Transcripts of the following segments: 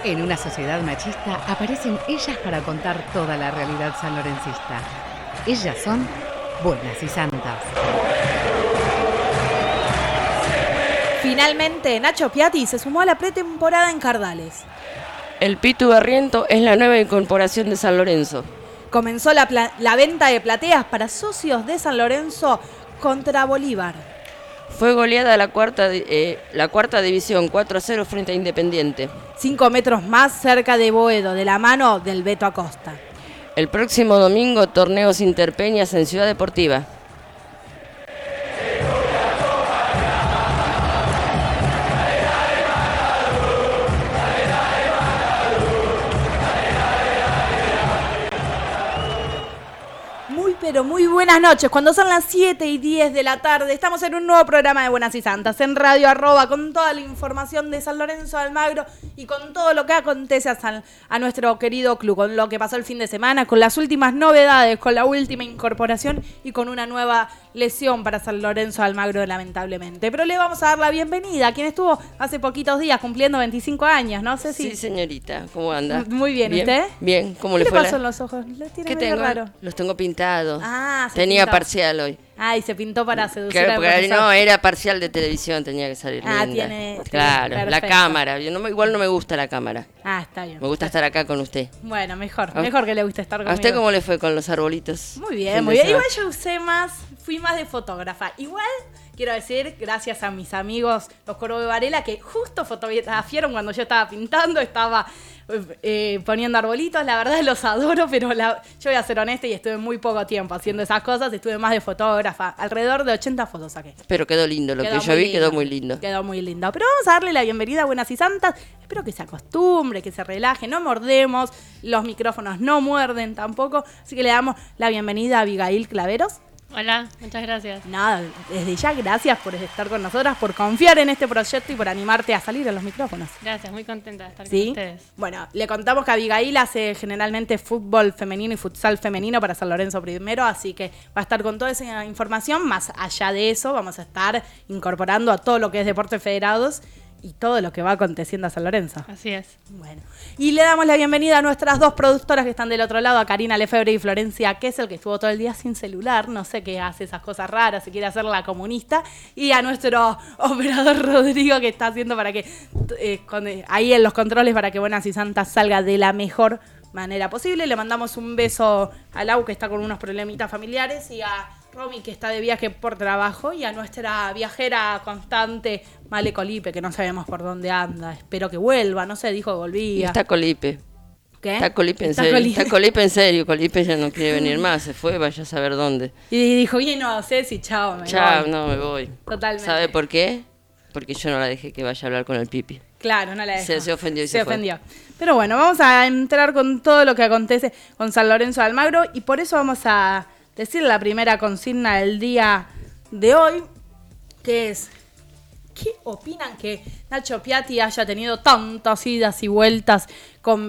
En una sociedad machista aparecen ellas para contar toda la realidad sanlorencista. Ellas son buenas y santas. Finalmente, Nacho Piatti se sumó a la pretemporada en Cardales. El Pitu Barriento es la nueva incorporación de San Lorenzo. Comenzó la venta de plateas para socios de San Lorenzo contra Bolívar. Fue goleada la cuarta división 4-0 frente a Independiente. 5 metros más cerca de Boedo, de la mano del Beto Acosta. El próximo domingo, torneos interpeñas en Ciudad Deportiva. Pero muy buenas noches, cuando son las 7:10 de la tarde, estamos en un nuevo programa de Buenas y Santas, en Radio Arroba, con toda la información de San Lorenzo de Almagro y con todo lo que acontece a nuestro querido club, con lo que pasó el fin de semana, con las últimas novedades, con la última incorporación y con una nueva lesión para San Lorenzo de Almagro, lamentablemente. Pero le vamos a dar la bienvenida a quien estuvo hace poquitos días cumpliendo 25 años, ¿no sé si... Sí, señorita, ¿cómo anda? Muy bien, ¿usted? Bien, ¿cómo le fue? ¿Qué pasó en los ojos? ¿Le tiene ¿Qué medio tengo? raro? Los tengo pintados. Tenía pintó. parcial hoy. Y se pintó para seducir Claro, al profesor. no, era parcial de televisión, tenía que salir linda. Tiene... Claro, perfecto. la cámara. Igual no me gusta la cámara. Está bien. Me gusta estar acá con usted. Bueno, mejor que le guste estar conmigo. ¿A usted cómo le fue con los arbolitos? Muy bien, muy bien. Igual yo fui más de fotógrafa. Igual, quiero decir, gracias a mis amigos, los Corvo de Varela, que justo fotografiaron cuando yo estaba pintando, estaba poniendo arbolitos. La verdad los adoro, pero yo voy a ser honesta y estuve muy poco tiempo haciendo esas cosas. Estuve más de fotógrafa. Alrededor de 80 fotos saqué. Pero quedó lindo, lo que yo vi quedó muy lindo. Quedó muy lindo. Pero vamos a darle la bienvenida a Buenas y Santas. Espero que se acostumbre, que se relaje. No mordemos, los micrófonos no muerden tampoco. Así que le damos la bienvenida a Abigail Claveros. Hola, muchas gracias. Nada, desde ya gracias por estar con nosotras, por confiar en este proyecto y por animarte a salir a los micrófonos. Gracias, muy contenta de estar ¿Sí? con ustedes. Bueno, le contamos que Abigail hace generalmente fútbol femenino y futsal femenino para San Lorenzo primero, así que va a estar con toda esa información. Más allá de eso, vamos a estar incorporando a todo lo que es deportes federados y todo lo que va aconteciendo a San Lorenzo. Así es. Bueno, y le damos la bienvenida a nuestras dos productoras que están del otro lado, a Karina Lefebvre y Florencia Kessel, que estuvo todo el día sin celular, no sé qué hace esas cosas raras, se quiere hacer la comunista, y a nuestro operador Rodrigo, que está haciendo para que ahí en los controles para que Buenas y Santas salga de la mejor manera posible. Le mandamos un beso a Lau, que está con unos problemitas familiares, y a Romy, que está de viaje por trabajo, y a nuestra viajera constante, Male Colipe, que no sabemos por dónde anda. Espero que vuelva, no sé, dijo que volvía. Y está Colipe. ¿Qué? Está Colipe en serio. Está Colipe en serio. Colipe ya no quiere venir más, se fue, vaya a saber dónde. Y dijo, bien, no, Ceci, chao, me voy. No, me voy. Totalmente. ¿Sabe por qué? Porque yo no la dejé que vaya a hablar con el Pipi. Claro, no la dejó. Se ofendió y se fue. ofendió. Pero bueno, vamos a entrar con todo lo que acontece con San Lorenzo de Almagro, y por eso vamos a decir la primera consigna del día de hoy, que es: ¿qué opinan que Nacho Piatti haya tenido tantas idas y vueltas con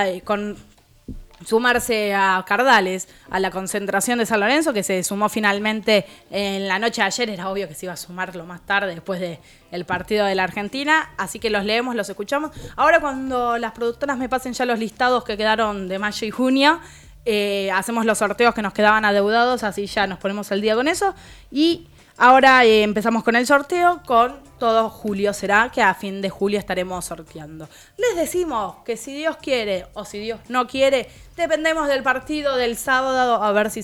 sumarse a Cardales, a la concentración de San Lorenzo, que se sumó finalmente en la noche de ayer? Era obvio que se iba a sumar lo más tarde, después del partido de la Argentina, así que los leemos, los escuchamos. Ahora, cuando las productoras me pasen ya los listados que quedaron de mayo y junio, hacemos los sorteos que nos quedaban adeudados, así ya nos ponemos al día con eso. Y ahora empezamos con el sorteo, con todo julio será, que a fin de julio estaremos sorteando. Les decimos que si Dios quiere o si Dios no quiere, dependemos del partido del sábado, a ver si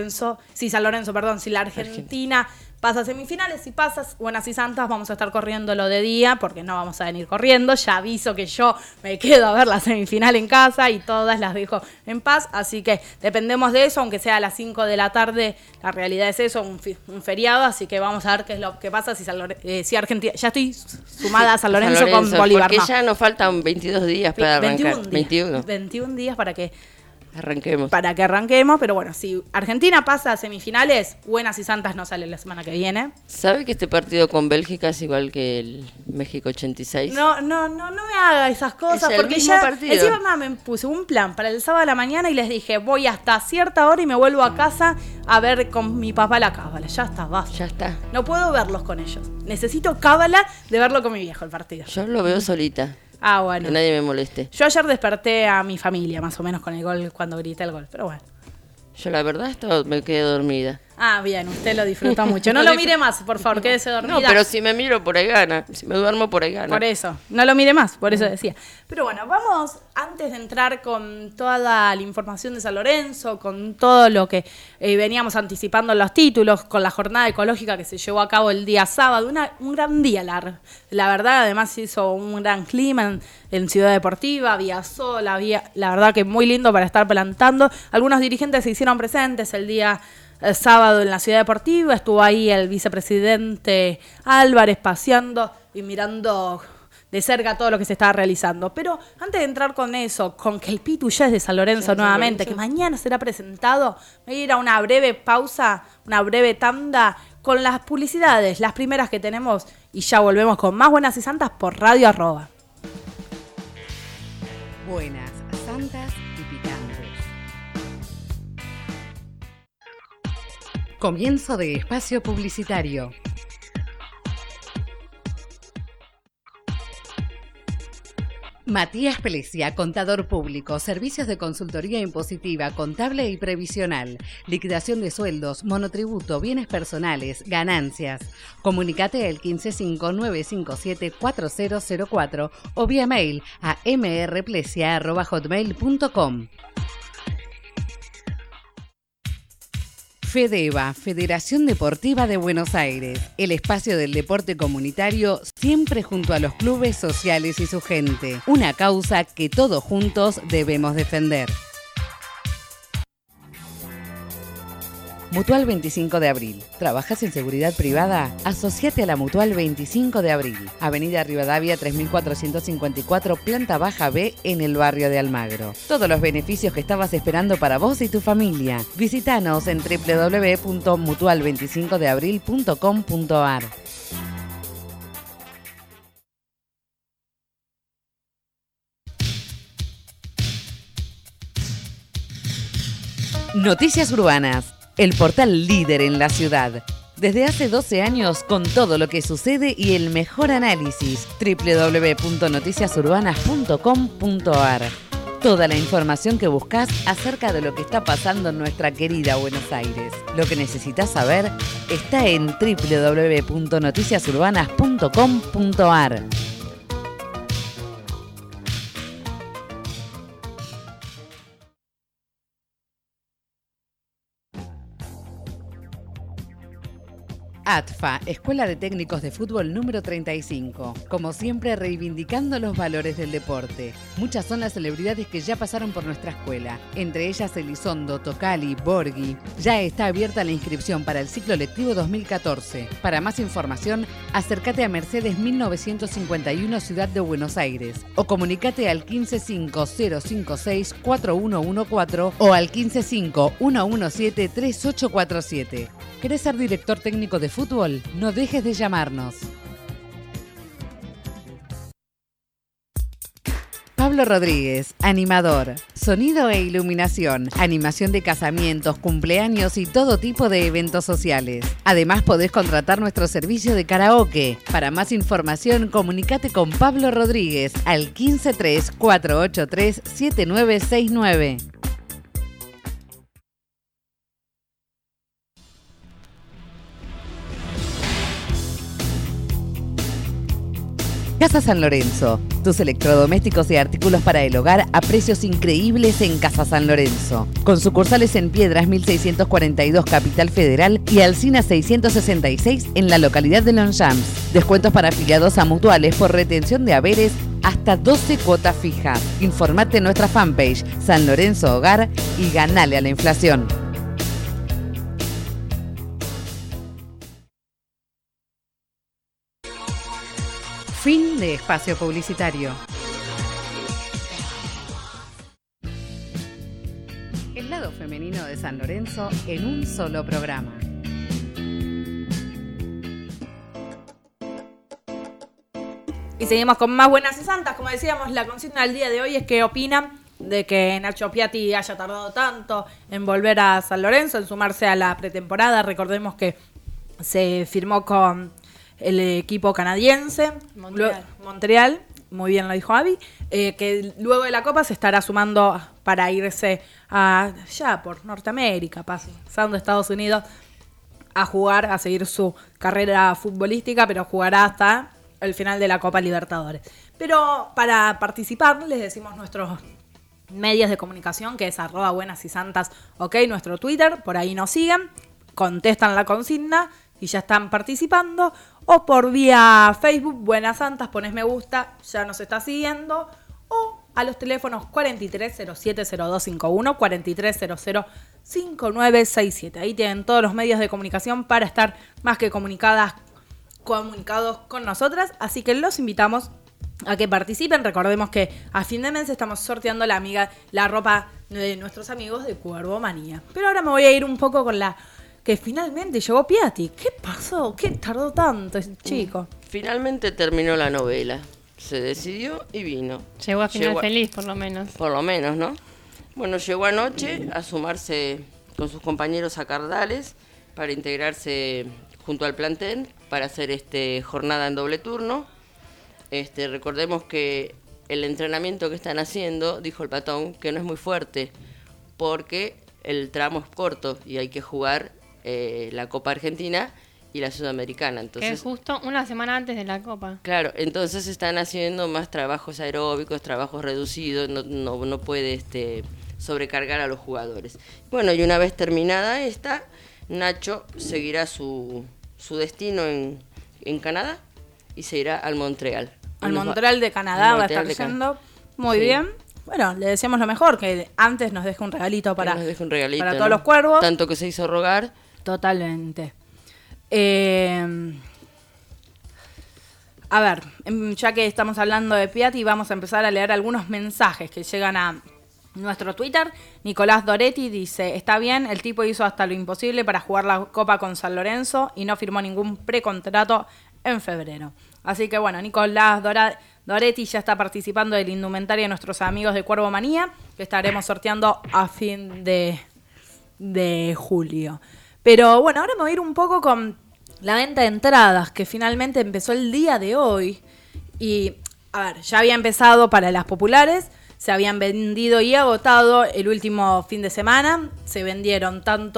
la Argentina pasa a semifinales. Si pasas Buenas y Santas, vamos a estar corriéndolo de día, porque no vamos a venir corriendo. Ya aviso que yo me quedo a ver la semifinal en casa y todas las dejo en paz. Así que dependemos de eso, aunque sea a las 5 de la tarde. La realidad es eso, un feriado. Así que vamos a ver qué es lo que pasa si Argentina... Ya estoy sumada a San Lorenzo con Bolívar. Porque ya nos faltan 22 días para arrancar. 21 días para que arranquemos. Pero bueno, si Argentina pasa a semifinales, Buenas y Santas no sale la semana que viene. ¿Sabe que este partido con Bélgica es igual que el México 86? No me haga esas cosas, es porque ya partido. Encima me puse un plan para el sábado a la mañana y les dije, voy hasta cierta hora y me vuelvo a casa a ver con mi papá la cábala. Ya está, basta. Ya está. No puedo verlos con ellos. Necesito cábala de verlo con mi viejo el partido. Yo lo veo solita. Ah, bueno. Que nadie me moleste. Yo ayer desperté a mi familia, más o menos, con el gol, cuando grité el gol, pero bueno. Yo la verdad me quedé dormida. Ah, bien, usted lo disfruta mucho. No lo mire más, por favor, quédese dormida. No, pero si me miro por ahí gana. Si me duermo por ahí gana. Por eso, no lo mire más, por eso decía. Pero bueno, vamos, antes de entrar con toda la información de San Lorenzo, con todo lo que veníamos anticipando en los títulos, con la jornada ecológica que se llevó a cabo el día sábado, un gran día, la verdad, además hizo un gran clima en Ciudad Deportiva, había sol, había, la verdad que muy lindo para estar plantando. Algunos dirigentes se hicieron presentes el día sábado en la Ciudad Deportiva, estuvo ahí el vicepresidente Álvarez paseando y mirando de cerca todo lo que se estaba realizando. Pero antes de entrar con eso, con que el Pitu ya es de San Lorenzo nuevamente, que mañana será presentado, voy a ir a una breve pausa, una breve tanda con las publicidades, las primeras que tenemos, y ya volvemos con más Buenas y Santas por Radio Arroba. Buenas, santas y picantes. Comienzo de espacio publicitario. Matías Plesia, contador público, servicios de consultoría impositiva, contable y previsional, liquidación de sueldos, monotributo, bienes personales, ganancias. Comunicate al 155-957-4004 o vía mail a mrplesia@hotmail.com. FEDEVA, Federación Deportiva de Buenos Aires, el espacio del deporte comunitario siempre junto a los clubes sociales y su gente. Una causa que todos juntos debemos defender. Mutual 25 de Abril. ¿Trabajas en seguridad privada? Asociate a la Mutual 25 de Abril. Avenida Rivadavia 3454, planta baja B, en el barrio de Almagro. Todos los beneficios que estabas esperando para vos y tu familia. Visítanos en www.mutual25deabril.com.ar. Noticias Urbanas. El portal líder en la ciudad. Desde hace 12 años con todo lo que sucede y el mejor análisis. www.noticiasurbanas.com.ar. Toda la información que buscas acerca de lo que está pasando en nuestra querida Buenos Aires. Lo que necesitas saber está en www.noticiasurbanas.com.ar. ATFA, Escuela de Técnicos de Fútbol número 35. Como siempre, reivindicando los valores del deporte. Muchas son las celebridades que ya pasaron por nuestra escuela. Entre ellas Elizondo, Tocali, Borghi. Ya está abierta la inscripción para el ciclo lectivo 2014. Para más información, acércate a Mercedes 1951, Ciudad de Buenos Aires. O comunícate al 155-056-4114 o al 155-117-3847. ¿Querés ser director técnico de fútbol? No dejes de llamarnos. Pablo Rodríguez, animador, sonido e iluminación, animación de casamientos, cumpleaños y todo tipo de eventos sociales. Además podés contratar nuestro servicio de karaoke. Para más información, comunicate con Pablo Rodríguez al 153-483-7969. Casa San Lorenzo, tus electrodomésticos y artículos para el hogar a precios increíbles en Casa San Lorenzo. Con sucursales en Piedras 1642 Capital Federal y Alsina 666 en la localidad de Longchamps. Descuentos para afiliados a mutuales por retención de haberes hasta 12 cuotas fijas. Informate en nuestra fanpage San Lorenzo Hogar y ganale a la inflación. Fin de espacio publicitario. El lado femenino de San Lorenzo en un solo programa. Y seguimos con más Buenas y Santas. Como decíamos, la consigna del día de hoy es qué opinan de que Nacho Piatti haya tardado tanto en volver a San Lorenzo, en sumarse a la pretemporada. Recordemos que se firmó con el equipo canadiense, Montreal. muy bien lo dijo Abby, que luego de la Copa se estará sumando para irse ya por Norteamérica, pasando a Estados Unidos, a jugar, a seguir su carrera futbolística, pero jugará hasta el final de la Copa Libertadores. Pero para participar, les decimos nuestros medios de comunicación, que es @buenasysantas, ok, nuestro Twitter, por ahí nos siguen, contestan la consigna y ya están participando, o por vía Facebook, Buenas Santas, pones me gusta, ya nos está siguiendo, o a los teléfonos 43070251, 43005967. Ahí tienen todos los medios de comunicación para estar más que comunicados con nosotras, así que los invitamos a que participen. Recordemos que a fin de mes estamos sorteando la ropa de nuestros amigos de Cuervo Manía. Pero ahora me voy a ir un poco con la que finalmente llegó Piatti. ¿Qué pasó? ¿Qué tardó tanto ese chico? Finalmente terminó la novela. Se decidió y vino. Llegó a final feliz, por lo menos. Por lo menos, ¿no? Bueno, llegó anoche a sumarse con sus compañeros a Cardales para integrarse junto al plantel para hacer jornada en doble turno. Recordemos que el entrenamiento que están haciendo, dijo el Patón, que no es muy fuerte porque el tramo es corto y hay que jugar la Copa Argentina y la Sudamericana. Entonces, que es justo una semana antes de la Copa. Claro, entonces están haciendo más trabajos aeróbicos, trabajos reducidos, no puede sobrecargar a los jugadores. Bueno, y una vez terminada esta, Nacho seguirá su destino en Canadá y se irá al Montreal. Al Montreal de Canadá va a estar yendo. Muy bien. Bueno, le deseamos lo mejor, que antes nos deje un regalito para todos los cuervos. Tanto que se hizo rogar. Totalmente. A ver, ya que estamos hablando de Piatti, vamos a empezar a leer algunos mensajes que llegan a nuestro Twitter. Nicolás Doretti dice: está bien, el tipo hizo hasta lo imposible para jugar la Copa con San Lorenzo y no firmó ningún precontrato en febrero. Así que bueno, Nicolás Doretti ya está participando del indumentario de nuestros amigos de Cuervo Manía, que estaremos sorteando a fin de julio. Pero bueno, ahora me voy a ir un poco con la venta de entradas, que finalmente empezó el día de hoy. Y, a ver, ya había empezado para las populares, se habían vendido y agotado el último fin de semana. Se vendieron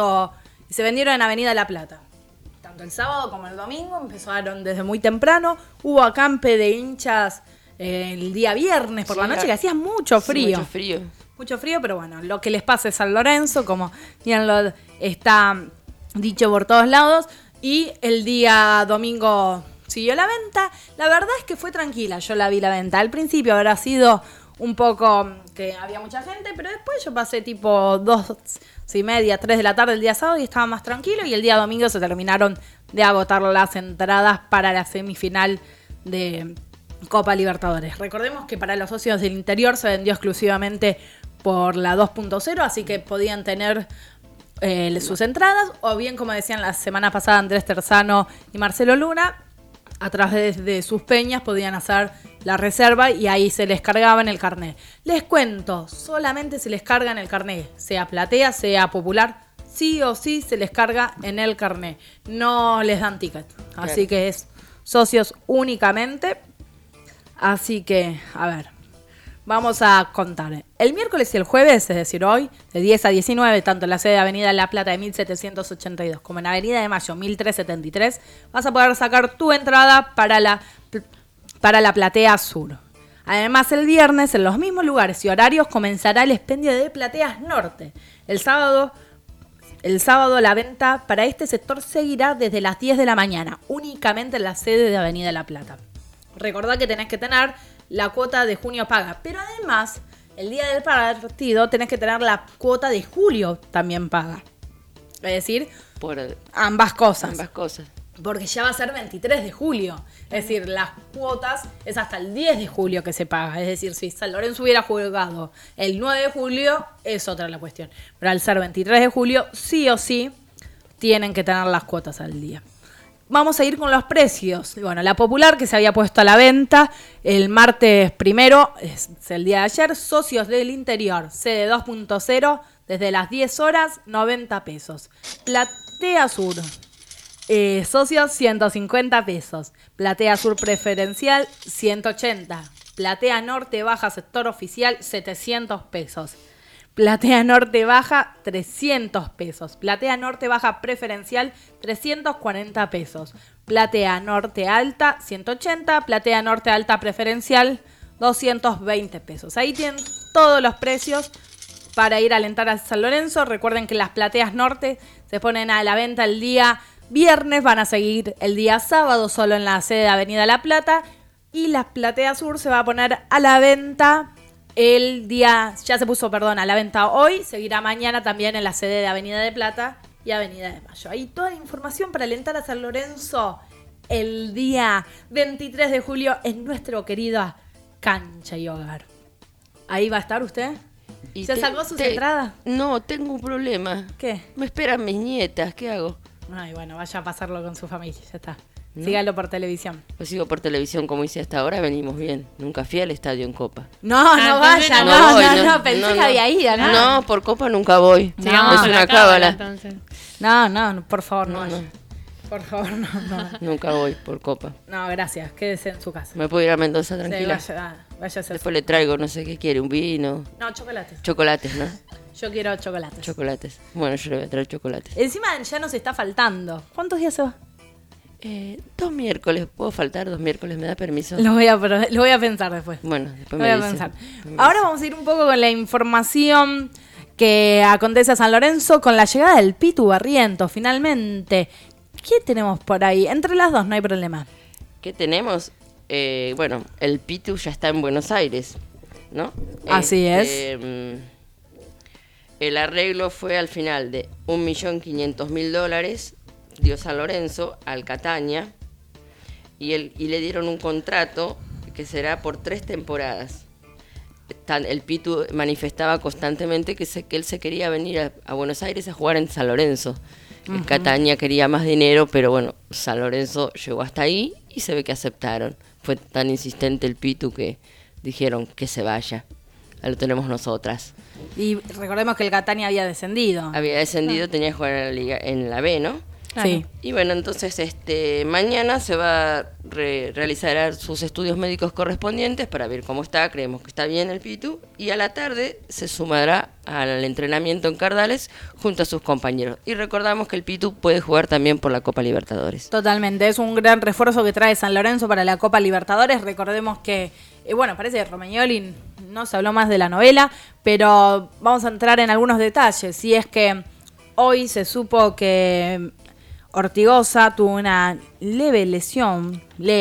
en Avenida La Plata. Tanto el sábado como el domingo, empezaron desde muy temprano. Hubo acampe de hinchas el día viernes por la noche, que hacía mucho frío. Sí, mucho frío, pero bueno, lo que les pasa es San Lorenzo, como bien lo está dicho por todos lados. Y el día domingo siguió la venta. La verdad es que fue tranquila, yo la vi la venta. Al principio habrá sido un poco que había mucha gente, pero después yo pasé tipo 2:30, 3 de la tarde el día sábado y estaba más tranquilo. Y el día domingo se terminaron de agotar las entradas para la semifinal de Copa Libertadores. Recordemos que para los socios del interior se vendió exclusivamente por la 2.0, así que podían tener sus entradas, o bien, como decían la semana pasada Andrés Terzano y Marcelo Luna, a través de sus peñas podían hacer la reserva y ahí se les cargaba en el carnet. Les cuento, solamente se les carga en el carnet, sea platea, sea popular, sí o sí se les carga en el carnet, no les dan ticket, así que es socios únicamente. Así que, a ver, vamos a contar. El miércoles y el jueves, es decir, hoy, de 10 a 19, tanto en la sede de Avenida La Plata de 1782 como en Avenida de Mayo 1373, vas a poder sacar tu entrada para la Platea Sur. Además, el viernes, en los mismos lugares y horarios, comenzará el expendio de Plateas Norte. El sábado la venta para este sector seguirá desde las 10 de la mañana, únicamente en la sede de Avenida La Plata. Recordá que tenés que tener la cuota de junio paga, pero además, el día del partido tenés que tener la cuota de julio también paga. Es decir, por ambas cosas. Ambas cosas. Porque ya va a ser 23 de julio. Es decir, las cuotas es hasta el 10 de julio que se paga. Es decir, si San Lorenzo hubiera jugado el 9 de julio, es otra la cuestión. Pero al ser 23 de julio, sí o sí, tienen que tener las cuotas al día. Vamos a ir con los precios. Bueno, la popular que se había puesto a la venta el martes 1, es el día de ayer, socios del interior, sede 2.0, desde las 10 horas, 90 pesos. Platea Sur, socios 150 pesos. Platea Sur preferencial, 180. Platea Norte Baja sector oficial, 700 pesos. Platea Norte Baja, 300 pesos. Platea Norte Baja preferencial, 340 pesos. Platea Norte Alta, 180. Platea Norte Alta preferencial, 220 pesos. Ahí tienen todos los precios para ir a alentar a San Lorenzo. Recuerden que las plateas norte se ponen a la venta el día viernes, van a seguir el día sábado solo en la sede de Avenida La Plata. Y las plateas sur se va a poner a la venta el día, ya se puso, perdón, a la venta hoy, seguirá mañana también en la sede de Avenida de Plata y Avenida de Mayo. Ahí toda la información para alentar a San Lorenzo el día 23 de julio en nuestro querido Cancha y Hogar. ¿Ahí va a estar usted? Y ¿Se salvó sus entradas? No, tengo un problema. ¿Qué? Me esperan mis nietas, ¿qué hago? Ay, bueno, vaya a pasarlo con su familia, ya está. ¿No? Sígalo por televisión. Lo sigo por televisión como hice hasta ahora, venimos bien. Nunca fui al estadio en Copa. No, no entonces vaya, no voy, no, pensé que había ido, ¿no? No, por Copa nunca voy. Sigamos es con una la cábala. entonces. No, por favor, no, No, vaya. no. Por favor, no. Nunca voy por Copa. No, gracias, quédese en su casa. Me puedo ir a Mendoza Sí, tranquila. vaya a hacer. Después le traigo, no sé qué quiere, un vino. No, chocolates. Chocolates, ¿no? Yo quiero chocolates. Chocolates. Bueno, yo le voy a traer chocolates. Encima ya nos está faltando. ¿Cuántos días se va? 2 miércoles, ¿puedo faltar 2 miércoles? ¿Me da permiso? Lo voy a pensar después. Bueno, después Lo me voy a dice. pensar. Después me Ahora dice. vamos a ir un poco con la información que acontece a San Lorenzo con la llegada del Pitu Barrientos, finalmente. ¿Qué tenemos por ahí? Entre las dos, no hay problema. ¿Qué tenemos? Bueno, el Pitu ya está en Buenos Aires, ¿no? Así El arreglo fue al final de $1.500.000, dio San Lorenzo al Catania, y le dieron un contrato que será por 3 temporadas. El Pitu manifestaba constantemente que él se quería venir a Buenos Aires a jugar en San Lorenzo. El Catania quería más dinero, pero bueno, San Lorenzo llegó hasta ahí y se ve que aceptaron. Fue tan insistente el Pitu que dijeron que se vaya. Ahí lo tenemos nosotras. Y recordemos que el Catania había descendido. Había descendido, tenía que jugar en la liga, en la B, ¿no? Sí. Y bueno, entonces mañana se va a realizar sus estudios médicos correspondientes para ver cómo está. Creemos que está bien el Pitu. Y a la tarde se sumará al entrenamiento en Cardales junto a sus compañeros. Y recordamos que el Pitu puede jugar también por la Copa Libertadores. Totalmente, es un gran refuerzo que trae San Lorenzo para la Copa Libertadores. Recordemos que, parece que Romagnoli no se habló más de la novela, pero vamos a entrar en algunos detalles. Y es que hoy se supo que Ortigosa tuvo una leve lesión,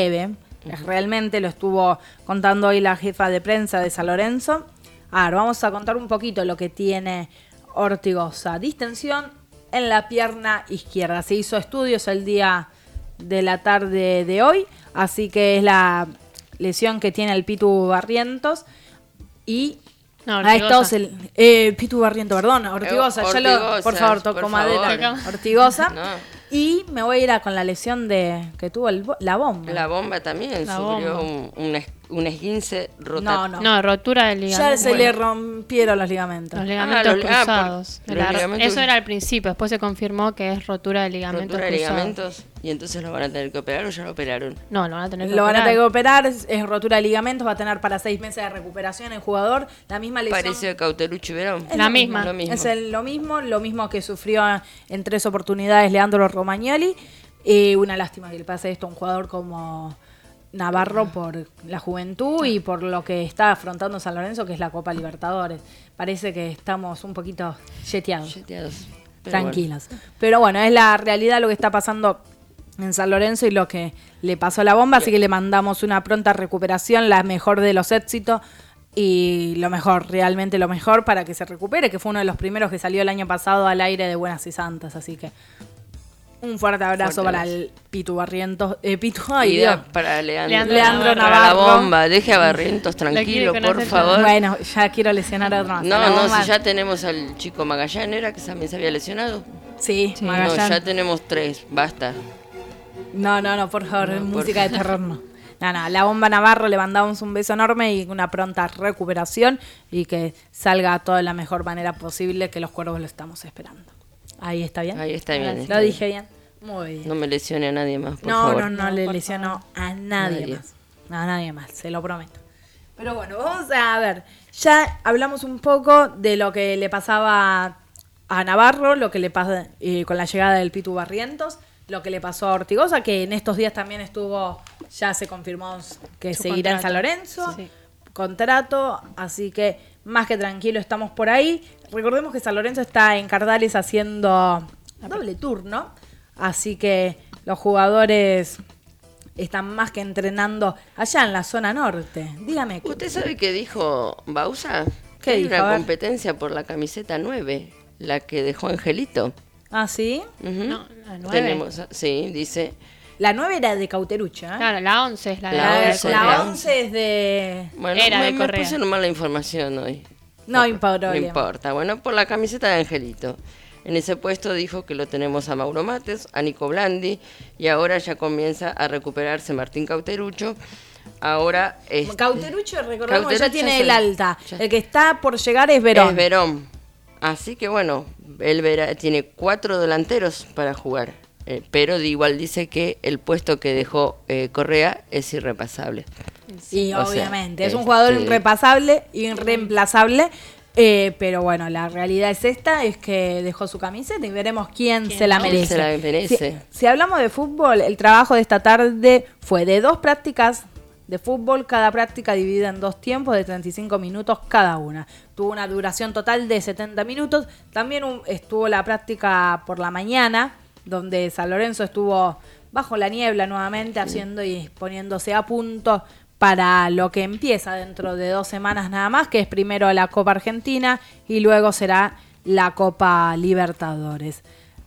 realmente lo estuvo contando hoy la jefa de prensa de San Lorenzo. Ahora vamos a contar un poquito lo que tiene Ortigosa. Distensión en la pierna izquierda. Se hizo estudios el día de la tarde de hoy, así que es la lesión que tiene el Pitu Barrientos. Y No, a estos Ortigosa. Pitu Barrientos, perdón, Ortigosa, Ortigosa, por favor, toco por madera. favor. Ortigosa. No. Y me voy a ir con la lesión que tuvo la bomba. La bomba también La sufrió bomba. un esguince rotatorio. No, rotura del ligamento. Ya se le rompieron los ligamentos. Los ligamentos cruzados. los ligamentos- Eso era al principio, después se confirmó que es rotura de ligamentos Rotura de cruzados. ligamentos. Y entonces lo van a tener que operar o ya lo operaron. No, lo van a tener que Lo van a operar. tener que operar, es rotura de ligamentos, va a tener para 6 meses de recuperación el jugador. La misma lesión. Parece de Cauterucci Verón. Es La lo misma. Lo mismo. Es lo mismo que sufrió en 3 oportunidades Leandro Romagnoli. Una lástima que le pase esto a un jugador como Navarro por la juventud y por lo que está afrontando San Lorenzo, que es la Copa Libertadores. Parece que estamos un poquito yeteados, Yeteados. Pero tranquilos. Pero bueno, es la realidad lo que está pasando en San Lorenzo y lo que le pasó a la bomba, así que le mandamos una pronta recuperación, la mejor de los éxitos y lo mejor, realmente lo mejor para que se recupere, que fue uno de los primeros que salió el año pasado al aire de Buenas y Santas, así que un fuerte abrazo Fuerte para abrazo. el Pitu Barrientos. Pitu, bueno. ay Dios. Idea para Leandro Para la Navarro. bomba. Deje a Barrientos tranquilo, quiere por conocer favor. Bueno, ya quiero lesionar a otro más. No, La no, bomba- si ya tenemos al chico Magallanera, que también se había lesionado. Sí, Sí. No, Magallán. ya tenemos 3, basta. No, por favor, No, por música de terror no. No, la bomba Navarro le mandamos un beso enorme y una pronta recuperación y que salga todo de la mejor manera posible, que los cuervos lo estamos esperando. Ahí está bien. Ahí está bien. Lo está bien. dije bien. Muy bien. No me lesione a nadie más, por No, favor. no le por lesionó a nadie Nadie. más. A nadie más, se lo prometo. Pero bueno, vamos a ver. Ya hablamos un poco de lo que le pasaba a Navarro, lo que le pasa con la llegada del Pitu Barrientos, lo que le pasó a Ortigosa, que en estos días también ya se confirmó que seguirá en San Lorenzo, sí. Contrato, así que más que tranquilo estamos por ahí. Recordemos que San Lorenzo está en Cardales haciendo doble turno, así que los jugadores están más que entrenando allá en la zona norte. Dígame. ¿Usted sabe qué dijo Bausa? ¿Qué Hay dijo? una competencia por la camiseta 9, la que dejó Angelito. ¿Ah, sí? No, la 9. Sí, dice. La 9 era de Cauterucho, ¿eh? Claro, la 11 es La La 11 es de... Bueno, Era de me Correa. pusieron mal la información hoy. No importa. No importa. Bueno, por la camiseta de Angelito. En ese puesto dijo que lo tenemos a Mauro Mates, a Nico Blandi, y ahora ya comienza a recuperarse Martín Cauterucho. Ahora Cauterucho, recordemos, ya tiene es el alta. El que está por llegar es Verón. Es Verón. Así que bueno, él tiene 4 delanteros para jugar. Pero igual dice que el puesto que dejó Correa es irrepasable. Sí, obviamente. Sea, es un jugador irrepasable, irreemplazable. Pero bueno, la realidad es esta, es que dejó su camiseta y veremos quién se la merece. Se la merece. Si hablamos de fútbol, el trabajo de esta tarde fue de 2 prácticas de fútbol, cada práctica dividida en 2 tiempos de 35 minutos cada una. Tuvo una duración total de 70 minutos. También estuvo la práctica por la mañana, donde San Lorenzo estuvo bajo la niebla nuevamente, haciendo y poniéndose a punto para lo que empieza dentro de 2 semanas nada más, que es primero la Copa Argentina y luego será la Copa Libertadores.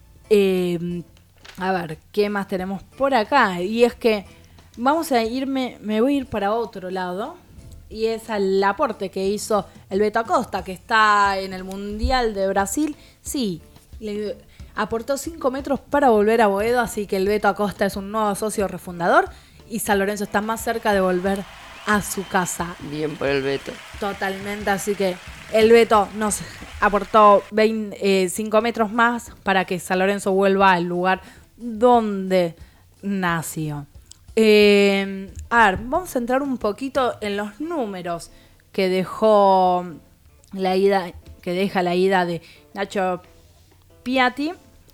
A ver, ¿qué más tenemos por acá? Y es que me voy a ir para otro lado, y es al aporte que hizo el Beto Acosta, que está en el Mundial de Brasil. Sí, aportó 5 metros para volver a Boedo, así que el Beto Acosta es un nuevo socio refundador y San Lorenzo está más cerca de volver a su casa. Bien por el Beto. Totalmente, así que el Beto nos aportó 5 metros más para que San Lorenzo vuelva al lugar donde nació. A ver, vamos a entrar un poquito en los números que deja la ida de Nacho Piatti,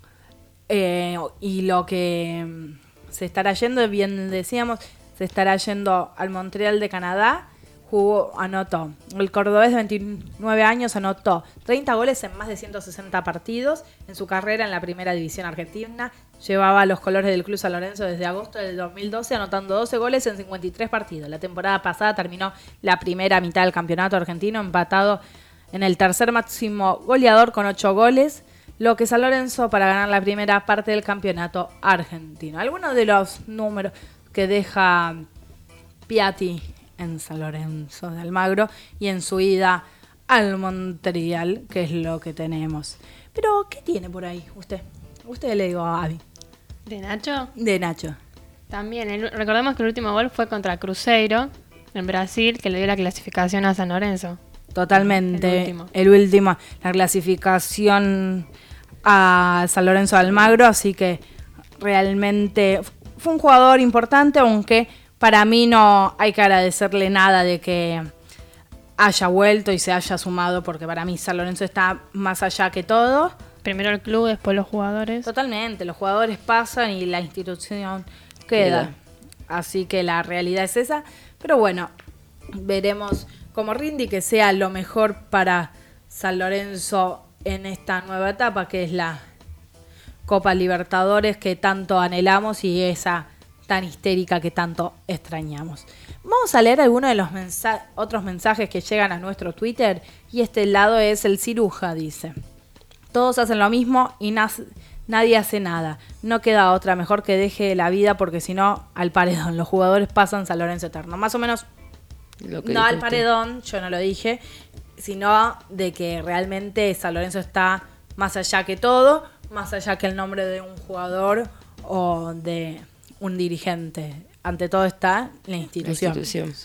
y lo que se estará yendo, bien decíamos, se estará yendo al Montreal de Canadá. Anotó. El cordobés de 29 años anotó 30 goles en más de 160 partidos en su carrera en la primera división argentina. Llevaba los colores del Club San Lorenzo desde agosto del 2012, anotando 12 goles en 53 partidos. La temporada pasada terminó la primera mitad del campeonato argentino empatado en el tercer máximo goleador con 8 goles, lo que San Lorenzo para ganar la primera parte del campeonato argentino. Algunos de los números que deja Piatti en San Lorenzo de Almagro y en su ida al Montreal, que es lo que tenemos. Pero, ¿qué tiene por ahí usted? Usted le digo a Abby. ¿De Nacho? De Nacho. También, recordemos que el último gol fue contra Cruzeiro, en Brasil, que le dio la clasificación a San Lorenzo. Totalmente. El último. La clasificación a San Lorenzo de Almagro, así que realmente fue un jugador importante, aunque para mí no hay que agradecerle nada de que haya vuelto y se haya sumado, porque para mí San Lorenzo está más allá que todo. Primero el club, después los jugadores. Totalmente, los jugadores pasan y la institución queda. Así que la realidad es esa. Pero bueno, veremos cómo rinde y que sea lo mejor para San Lorenzo en esta nueva etapa, que es la Copa Libertadores que tanto anhelamos y esa tan histérica que tanto extrañamos. Vamos a leer algunos de los otros mensajes que llegan a nuestro Twitter, y este lado es el Ciruja, dice: todos hacen lo mismo y nadie hace nada. No queda otra, mejor que deje la vida, porque si no, al paredón. Los jugadores pasan San Lorenzo eterno. Más o menos, no al paredón, yo no lo dije, sino de que realmente San Lorenzo está más allá que todo, más allá que el nombre de un jugador o de un dirigente. Ante todo está la institución.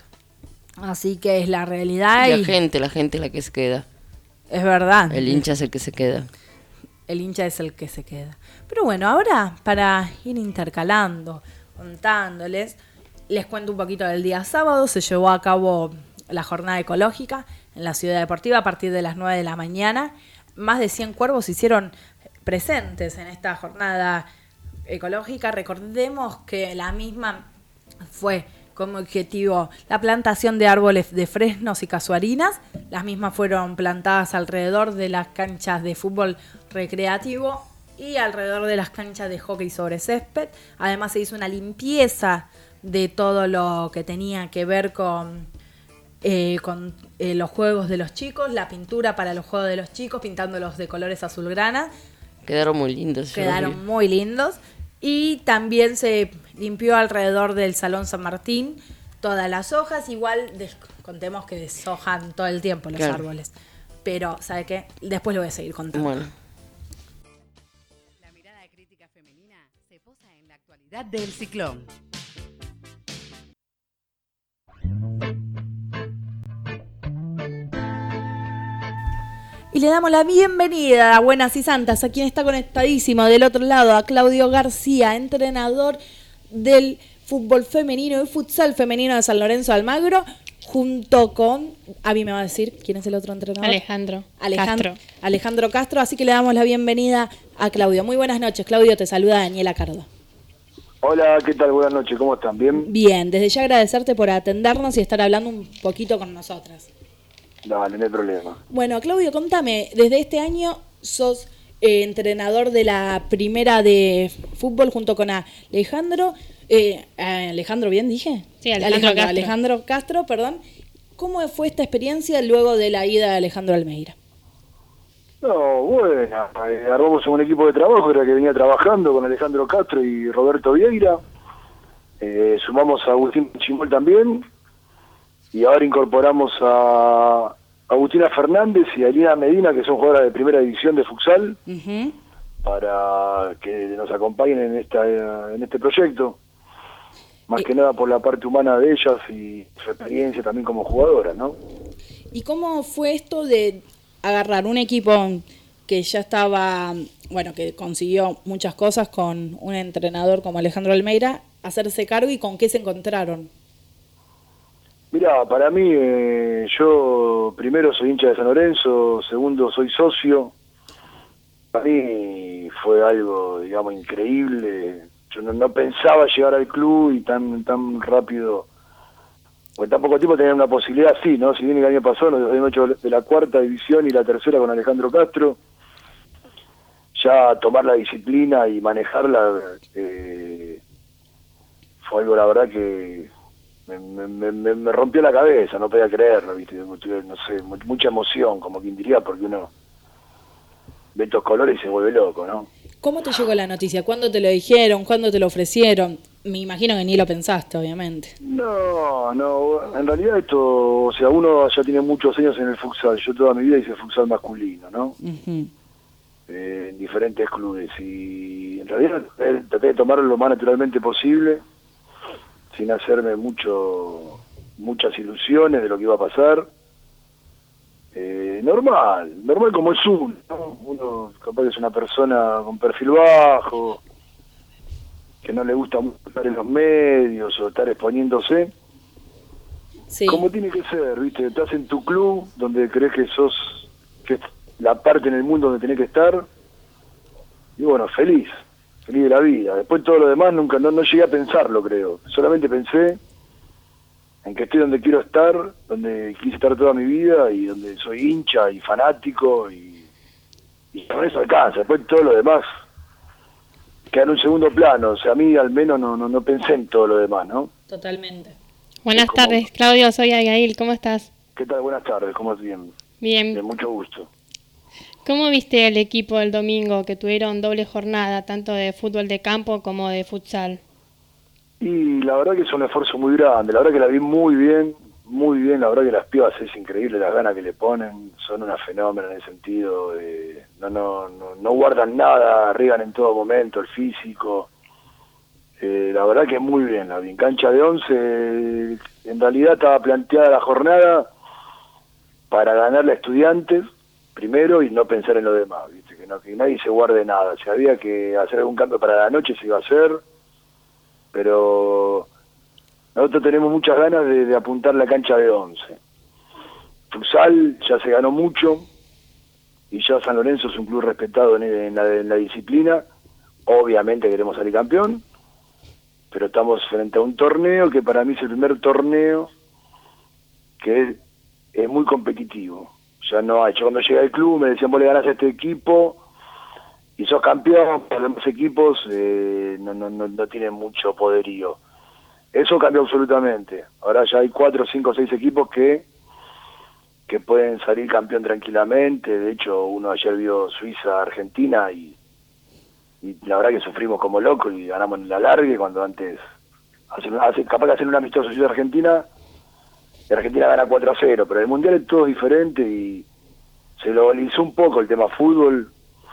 Así que es la realidad. Y la gente es la que se queda. Es verdad. El hincha es el que se queda. El hincha es el que se queda. Pero bueno, ahora para ir intercalando, contándoles, les cuento un poquito del día sábado. Se llevó a cabo la jornada ecológica en la Ciudad Deportiva a partir de las 9 de la mañana. Más de 100 cuervos se hicieron presentes en esta jornada ecológica. Recordemos que la misma fue como objetivo la plantación de árboles de fresnos y casuarinas. Las mismas fueron plantadas alrededor de las canchas de fútbol recreativo y alrededor de las canchas de hockey sobre césped. Además se hizo una limpieza de todo lo que tenía que ver con los juegos de los chicos, la pintura para los juegos de los chicos, pintándolos de colores azulgrana. Quedaron muy lindos. Quedaron muy lindos. Y también se limpió alrededor del Salón San Martín todas las hojas. Igual contemos que deshojan todo el tiempo los árboles. Pero, ¿sabe qué? Después lo voy a seguir contando. Bueno. La mirada crítica femenina se posa en la actualidad del ciclón. Y le damos la bienvenida a Buenas y Santas, a quien está conectadísimo del otro lado, a Claudio García, entrenador del fútbol femenino y futsal femenino de San Lorenzo de Almagro, junto con, Avi me va a decir, ¿quién es el otro entrenador? Alejandro Castro, así que le damos la bienvenida a Claudio. Muy buenas noches, Claudio, te saluda Daniela Cardo. Hola, ¿qué tal? Buenas noches, ¿cómo están? ¿Bien? Bien, desde ya agradecerte por atendernos y estar hablando un poquito con nosotras. Dale, no hay problema. Bueno, Claudio, contame, desde este año sos entrenador de la primera de fútbol junto con Alejandro. ¿Alejandro bien dije? Sí, Alejandro Castro, perdón. ¿Cómo fue esta experiencia luego de la ida de Alejandro Almeida? No, bueno, armamos un equipo de trabajo, era que venía trabajando con Alejandro Castro y Roberto Vieira. Sumamos a Agustín Chimol también. Y ahora incorporamos a Agustina Fernández y a Elina Medina, que son jugadoras de primera división de futsal, para que nos acompañen en este proyecto. Más que nada por la parte humana de ellas y su experiencia también como jugadoras, ¿no? ¿Y cómo fue esto de agarrar un equipo que ya estaba, bueno, que consiguió muchas cosas con un entrenador como Alejandro Almeida, hacerse cargo y con qué se encontraron? Mirá, para mí, yo primero soy hincha de San Lorenzo, segundo soy socio. Para mí fue algo, digamos, increíble. Yo no pensaba llegar al club y tan rápido, porque tan poco tiempo tenía una posibilidad así, ¿no? Si bien el año pasado nos habíamos hecho de la cuarta división y la tercera con Alejandro Castro, ya tomar la disciplina y manejarla fue algo, la verdad, que me rompió la cabeza, no podía creerlo, ¿viste? Tuve, no sé, mucha emoción, como quien diría, porque uno ve estos colores y se vuelve loco, ¿no? ¿Cómo te llegó la noticia? ¿Cuándo te lo dijeron? ¿Cuándo te lo ofrecieron? Me imagino que ni lo pensaste, obviamente. No, en realidad esto, o sea, uno ya tiene muchos años en el futsal, yo toda mi vida hice futsal masculino, ¿no? En diferentes clubes, y en realidad traté de tomarlo lo más naturalmente posible, sin hacerme muchas ilusiones de lo que iba a pasar. Normal como es uno, ¿no? Uno capaz que es una persona con perfil bajo, que no le gusta mucho estar en los medios o estar exponiéndose. Sí. Como tiene que ser, ¿viste? Estás en tu club donde crees que es la parte en el mundo donde tenés que estar, y bueno, feliz de la vida. Después todo lo demás nunca, no llegué a pensarlo, creo. Solamente pensé en que estoy donde quiero estar, donde quise estar toda mi vida y donde soy hincha y fanático, y con eso alcanza. Después todo lo demás queda en un segundo plano. O sea, a mí al menos no pensé en todo lo demás, ¿no? Totalmente. Buenas tardes, Claudio, soy Abigail, ¿cómo estás? ¿Qué tal? Buenas tardes, ¿cómo estás? Bien. Bien. De mucho gusto. ¿Cómo viste el equipo el domingo, que tuvieron doble jornada, tanto de fútbol de campo como de futsal? Y la verdad que es un esfuerzo muy grande, la verdad que la vi muy bien, la verdad que las pibas es increíble las ganas que le ponen, son una fenómeno en el sentido de no guardan nada, arriban en todo momento el físico, la verdad que muy bien, la vi en cancha de 11, en realidad estaba planteada la jornada para ganarle a Estudiantes primero y no pensar en lo demás, ¿viste? Que nadie se guarde nada, si había que hacer algún cambio para la noche se iba a hacer, pero nosotros tenemos muchas ganas de apuntar la cancha de 11. futsal ya se ganó mucho y ya San Lorenzo es un club respetado en la disciplina. Obviamente queremos salir campeón, pero estamos frente a un torneo que para mí es el primer torneo que es muy competitivo. Ya no hay. Yo cuando llegué al club me decían, vos le ganás a este equipo y sos campeón, los demás equipos no tienen mucho poderío. Eso cambió absolutamente. Ahora ya hay 4, 5, 6 equipos que pueden salir campeón tranquilamente. De hecho, uno ayer vio Suiza-Argentina y la verdad que sufrimos como locos y ganamos en la largue, cuando antes, capaz que hacen un amistoso Suiza-Argentina, y Argentina gana 4-0, pero el Mundial es todo diferente y se globalizó un poco el tema fútbol.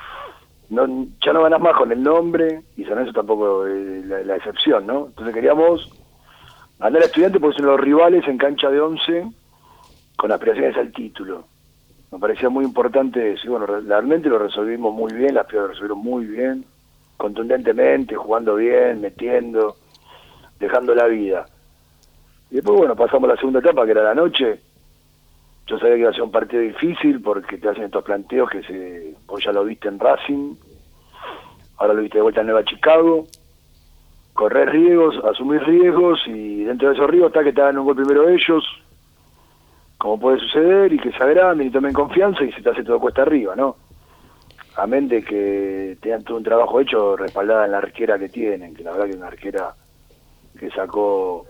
Ya no ganas más con el nombre, y San Lorenzo tampoco es la excepción, ¿no? Entonces queríamos andar a Estudiantes porque son los rivales en cancha de 11 con aspiraciones al título. Me parecía muy importante eso, y bueno, realmente lo resolvimos muy bien, las pibas lo resolvieron muy bien, contundentemente, jugando bien, metiendo, dejando la vida. Y después, bueno, pasamos a la segunda etapa, que era la noche. Yo sabía que iba a ser un partido difícil porque te hacen estos planteos que vos ya lo viste en Racing, ahora lo viste de vuelta en Nueva Chicago. Correr riesgos, asumir riesgos, y dentro de esos riesgos está que te hagan un gol primero ellos, como puede suceder, y que se agranden y tomen confianza y se te hace todo cuesta arriba, ¿no? Amén de que tengan todo un trabajo hecho respaldada en la arquera que tienen, que la verdad que es una arquera que sacó...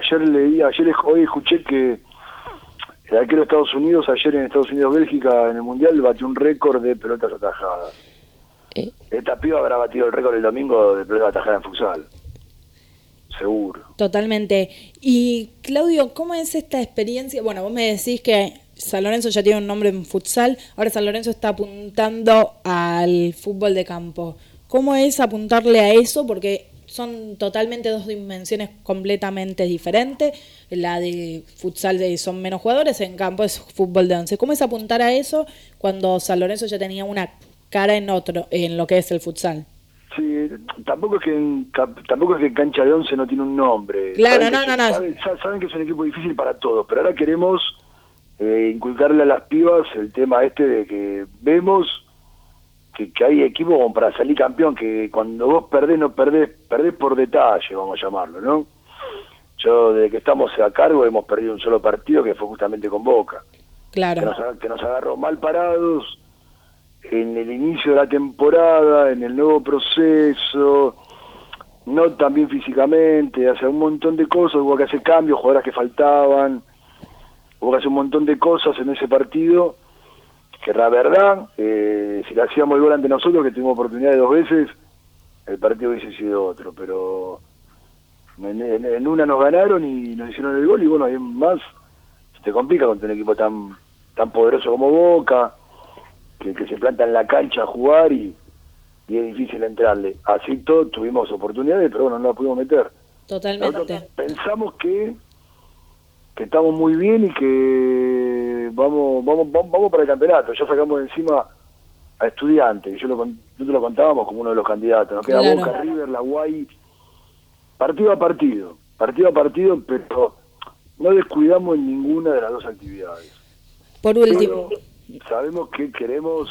Hoy escuché que el arquero de Estados Unidos, ayer en Estados Unidos-Bélgica, en el Mundial, batió un récord de pelotas atajadas. Esta piba habrá batido el récord el domingo de pelotas atajadas en futsal. Seguro. Totalmente. Y Claudio, ¿cómo es esta experiencia? Bueno, vos me decís que San Lorenzo ya tiene un nombre en futsal, ahora San Lorenzo está apuntando al fútbol de campo. ¿Cómo es apuntarle a eso? Porque son totalmente dos dimensiones completamente diferentes. La de futsal son menos jugadores, en campo es fútbol de 11. ¿Cómo es apuntar a eso cuando San Lorenzo ya tenía una cara en lo que es el futsal? Sí, tampoco es que en cancha de 11 no tiene un nombre. Claro, saben que es un equipo difícil para todos, pero ahora queremos inculcarle a las pibas el tema de que vemos que hay equipos como para salir campeón, que cuando vos perdés por detalle, vamos a llamarlo, ¿no? Yo, desde que estamos a cargo, hemos perdido un solo partido, que fue justamente con Boca. Claro. Que nos agarró mal parados en el inicio de la temporada, en el nuevo proceso, no tan bien físicamente, hace un montón de cosas, hubo que hacer cambios, jugadoras que faltaban, hubo que hacer un montón de cosas en ese partido, que la verdad, si le hacíamos el gol ante nosotros, que tuvimos oportunidad de 2 veces, el partido hubiese sido otro, pero en una nos ganaron y nos hicieron el gol, y bueno, además se te complica contra un equipo tan poderoso como Boca, que se planta en la cancha a jugar y es difícil entrarle. Así todo tuvimos oportunidades, pero bueno, no la pudimos meter. Totalmente. Nosotros pensamos que estamos muy bien y que vamos para el campeonato. Ya sacamos de encima a Estudiantes, nosotros lo contábamos como uno de los candidatos. Nos queda Claro. Boca, River, La Guay, partido a partido, pero no descuidamos en ninguna de las dos actividades. Por último. Pero sabemos que queremos...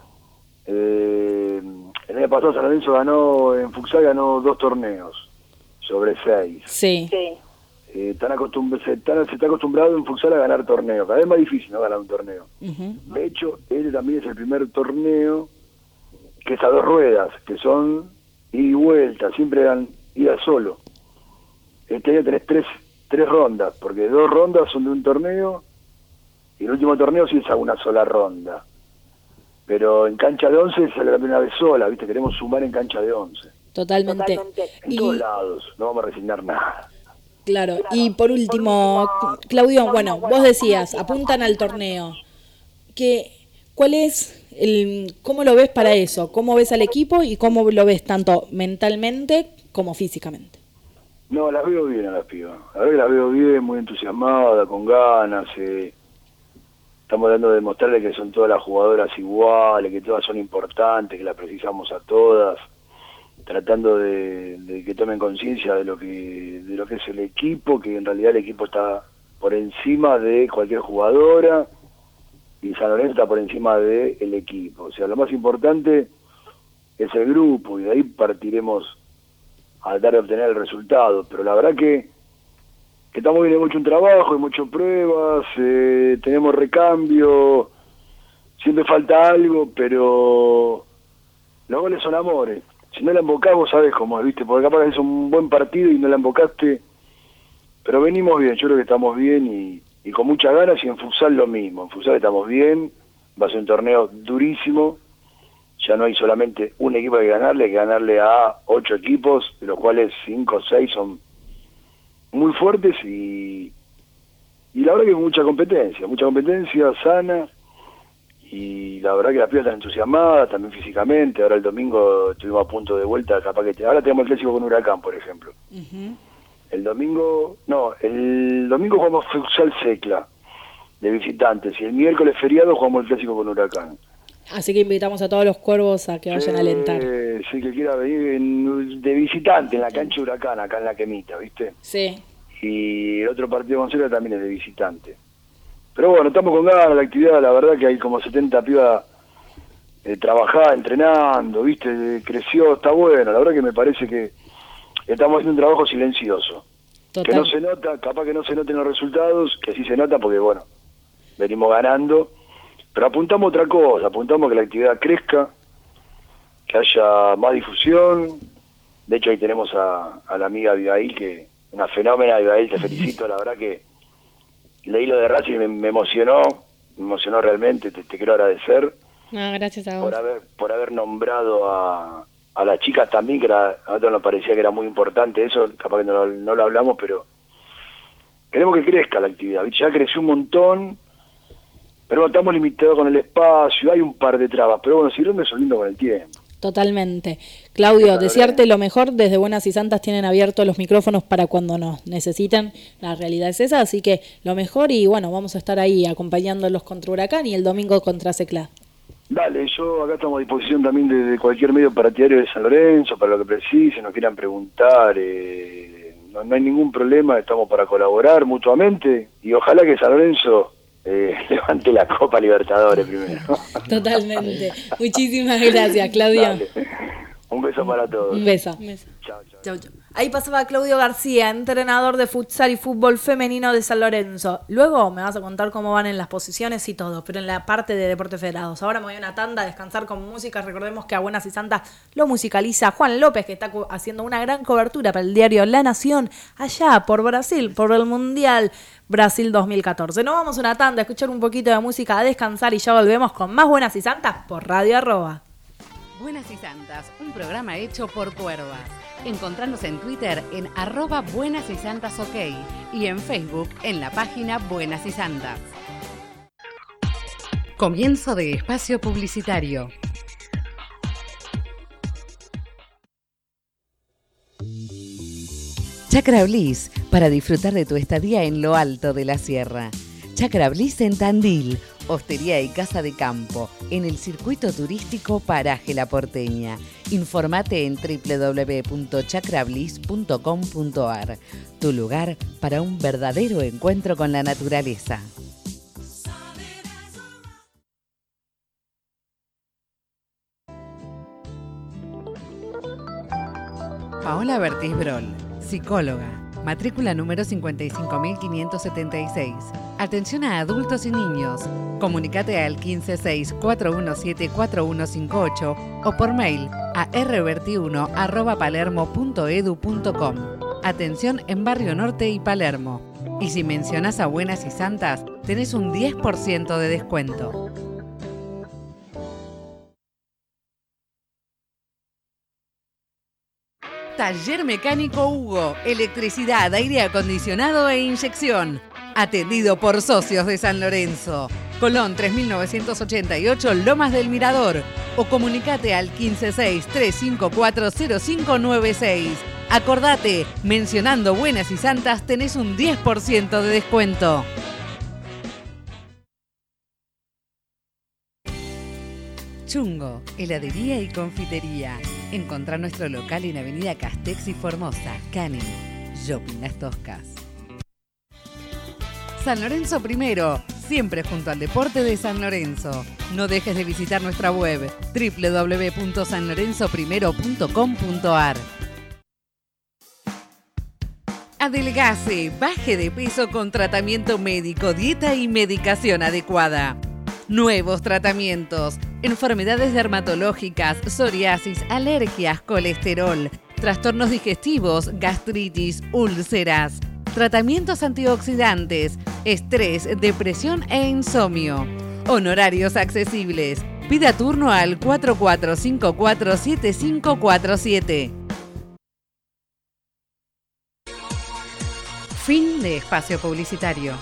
el año pasado San Lorenzo ganó 2 torneos sobre 6. Sí. Se está acostumbrado en futsal a ganar torneos. Cada vez más difícil, ¿no?, ganar un torneo. Uh-huh. De hecho, este también es el primer torneo que es a 2 ruedas, que son ida y vuelta, siempre eran ida solo. Este año tenés tres rondas, porque 2 rondas son de un torneo y el último torneo sí es a una sola ronda. Pero en cancha de 11 sale la primera vez sola, ¿viste? Queremos sumar en cancha de 11. Totalmente. En todos lados, no vamos a resignar nada. Claro, y por último, Claudio, bueno, vos decías, apuntan al torneo. ¿Cuál es cómo lo ves para eso? ¿Cómo ves al equipo y cómo lo ves tanto mentalmente como físicamente? No, las veo bien a las pibas. La verdad que las veo bien, muy entusiasmadas, con ganas. Estamos tratando de demostrarle que son todas las jugadoras iguales, que todas son importantes, que las precisamos a todas. Tratando de que tomen conciencia de lo que es el equipo, que en realidad el equipo está por encima de cualquier jugadora, y San Lorenzo está por encima del equipo. O sea, lo más importante es el grupo y de ahí partiremos a tratar de obtener el resultado. Pero la verdad que estamos viendo mucho un trabajo, hay muchas pruebas, tenemos recambio, siempre falta algo, pero los goles son amores. Si no la embocás, vos sabés cómo es, ¿viste? Porque capaz que es un buen partido y no la embocaste, pero venimos bien, yo creo que estamos bien y con muchas ganas, y en futsal lo mismo. En futsal estamos bien, va a ser un torneo durísimo, ya no hay solamente un equipo que hay que ganarle a 8 equipos, de los cuales 5 o 6 son muy fuertes y la verdad que mucha competencia sana, y la verdad que las pibas están entusiasmadas también físicamente. Ahora el domingo estuvimos a punto de vuelta, capaz que ahora tenemos el clásico con Huracán, por ejemplo. El domingo jugamos futsal Secla de visitantes, y el miércoles feriado jugamos el clásico con Huracán. Así que invitamos a todos los cuervos a que vayan a alentar. Sí, que quiera venir de visitante en la cancha de Huracán, acá en La Quemita, ¿viste? Sí. Y el otro partido con Secla también es de visitante. Pero bueno, estamos con ganas de la actividad, la verdad que hay como 70 pibas trabajando, entrenando, ¿viste? Creció, está bueno, la verdad que me parece que estamos haciendo un trabajo silencioso. Total. Que no se nota, capaz que no se noten los resultados, que sí se nota porque, bueno, venimos ganando, pero apuntamos a otra cosa, apuntamos a que la actividad crezca, que haya más difusión. De hecho, ahí tenemos a la amiga Abigail, que una fenómena. Abigail, te felicito, la verdad que leí lo de Racing y me emocionó realmente, te quiero agradecer. No, gracias a vos. Por haber nombrado a las chicas también, que a nosotros nos parecía que era muy importante eso, capaz que no lo hablamos, pero queremos que crezca la actividad, ¿viste? Ya creció un montón, pero estamos limitados con el espacio, hay un par de trabas, pero bueno, si no, eso es lindo con el tiempo. Totalmente. Claudio, desearte lo mejor. Desde Buenas y Santas tienen abiertos los micrófonos para cuando nos necesiten. La realidad es esa, así que lo mejor, y bueno, vamos a estar ahí acompañándolos contra Huracán y el domingo contra Secla. Dale, yo acá estamos a disposición también de cualquier medio partidario de San Lorenzo, para lo que precisen, nos quieran preguntar, no hay ningún problema, estamos para colaborar mutuamente, y ojalá que San Lorenzo levante la Copa Libertadores primero. Totalmente. Muchísimas gracias, Claudio. Dale. Un beso para todos. Un beso. Chao. Ahí pasaba Claudio García, entrenador de futsal y fútbol femenino de San Lorenzo. Luego me vas a contar cómo van en las posiciones y todo, pero en la parte de deportes federados. Ahora me voy a una tanda a descansar con música. Recordemos que a Buenas y Santas lo musicaliza Juan López, que está haciendo una gran cobertura para el diario La Nación, allá por Brasil, por el Mundial Brasil 2014. Nos vamos a una tanda a escuchar un poquito de música, a descansar, y ya volvemos con más Buenas y Santas por Radio Arroba. Buenas y Santas, un programa hecho por cuervas. Encontranos en Twitter en @buenasysantasok y en Facebook en la página Buenas y Santas. Comienzo de espacio publicitario. Chacra Bliss, para disfrutar de tu estadía en lo alto de la sierra. Chacra Bliss en Tandil, hostería y casa de campo, en el circuito turístico Paraje La Porteña. Informate en www.chacrabliss.com.ar, tu lugar para un verdadero encuentro con la naturaleza. Paola Bertis Brol, psicóloga. Matrícula número 55.576. Atención a adultos y niños. Comunicate al 156-417-4158 o por mail a rberti1@palermo.edu.com. Atención en Barrio Norte y Palermo. Y si mencionás a Buenas y Santas, tenés un 10% de descuento. Taller Mecánico Hugo, electricidad, aire acondicionado e inyección. Atendido por socios de San Lorenzo. Colón 3988, Lomas del Mirador. O comunicate al 156-354-0596. Acordate, mencionando Buenas y Santas tenés un 10% de descuento. Chungo, heladería y confitería. Encontrá nuestro local en Avenida Castex y Formosa, Canning, Shopping Las Toscas. San Lorenzo primero, siempre junto al deporte de San Lorenzo. No dejes de visitar nuestra web www.sanlorenzoprimero.com.ar. Adelgace, baje de peso con tratamiento médico, dieta y medicación adecuada. Nuevos tratamientos, enfermedades dermatológicas, psoriasis, alergias, colesterol, trastornos digestivos, gastritis, úlceras, tratamientos antioxidantes, estrés, depresión e insomnio. Honorarios accesibles. Pida turno al 44547547. Fin de espacio publicitario.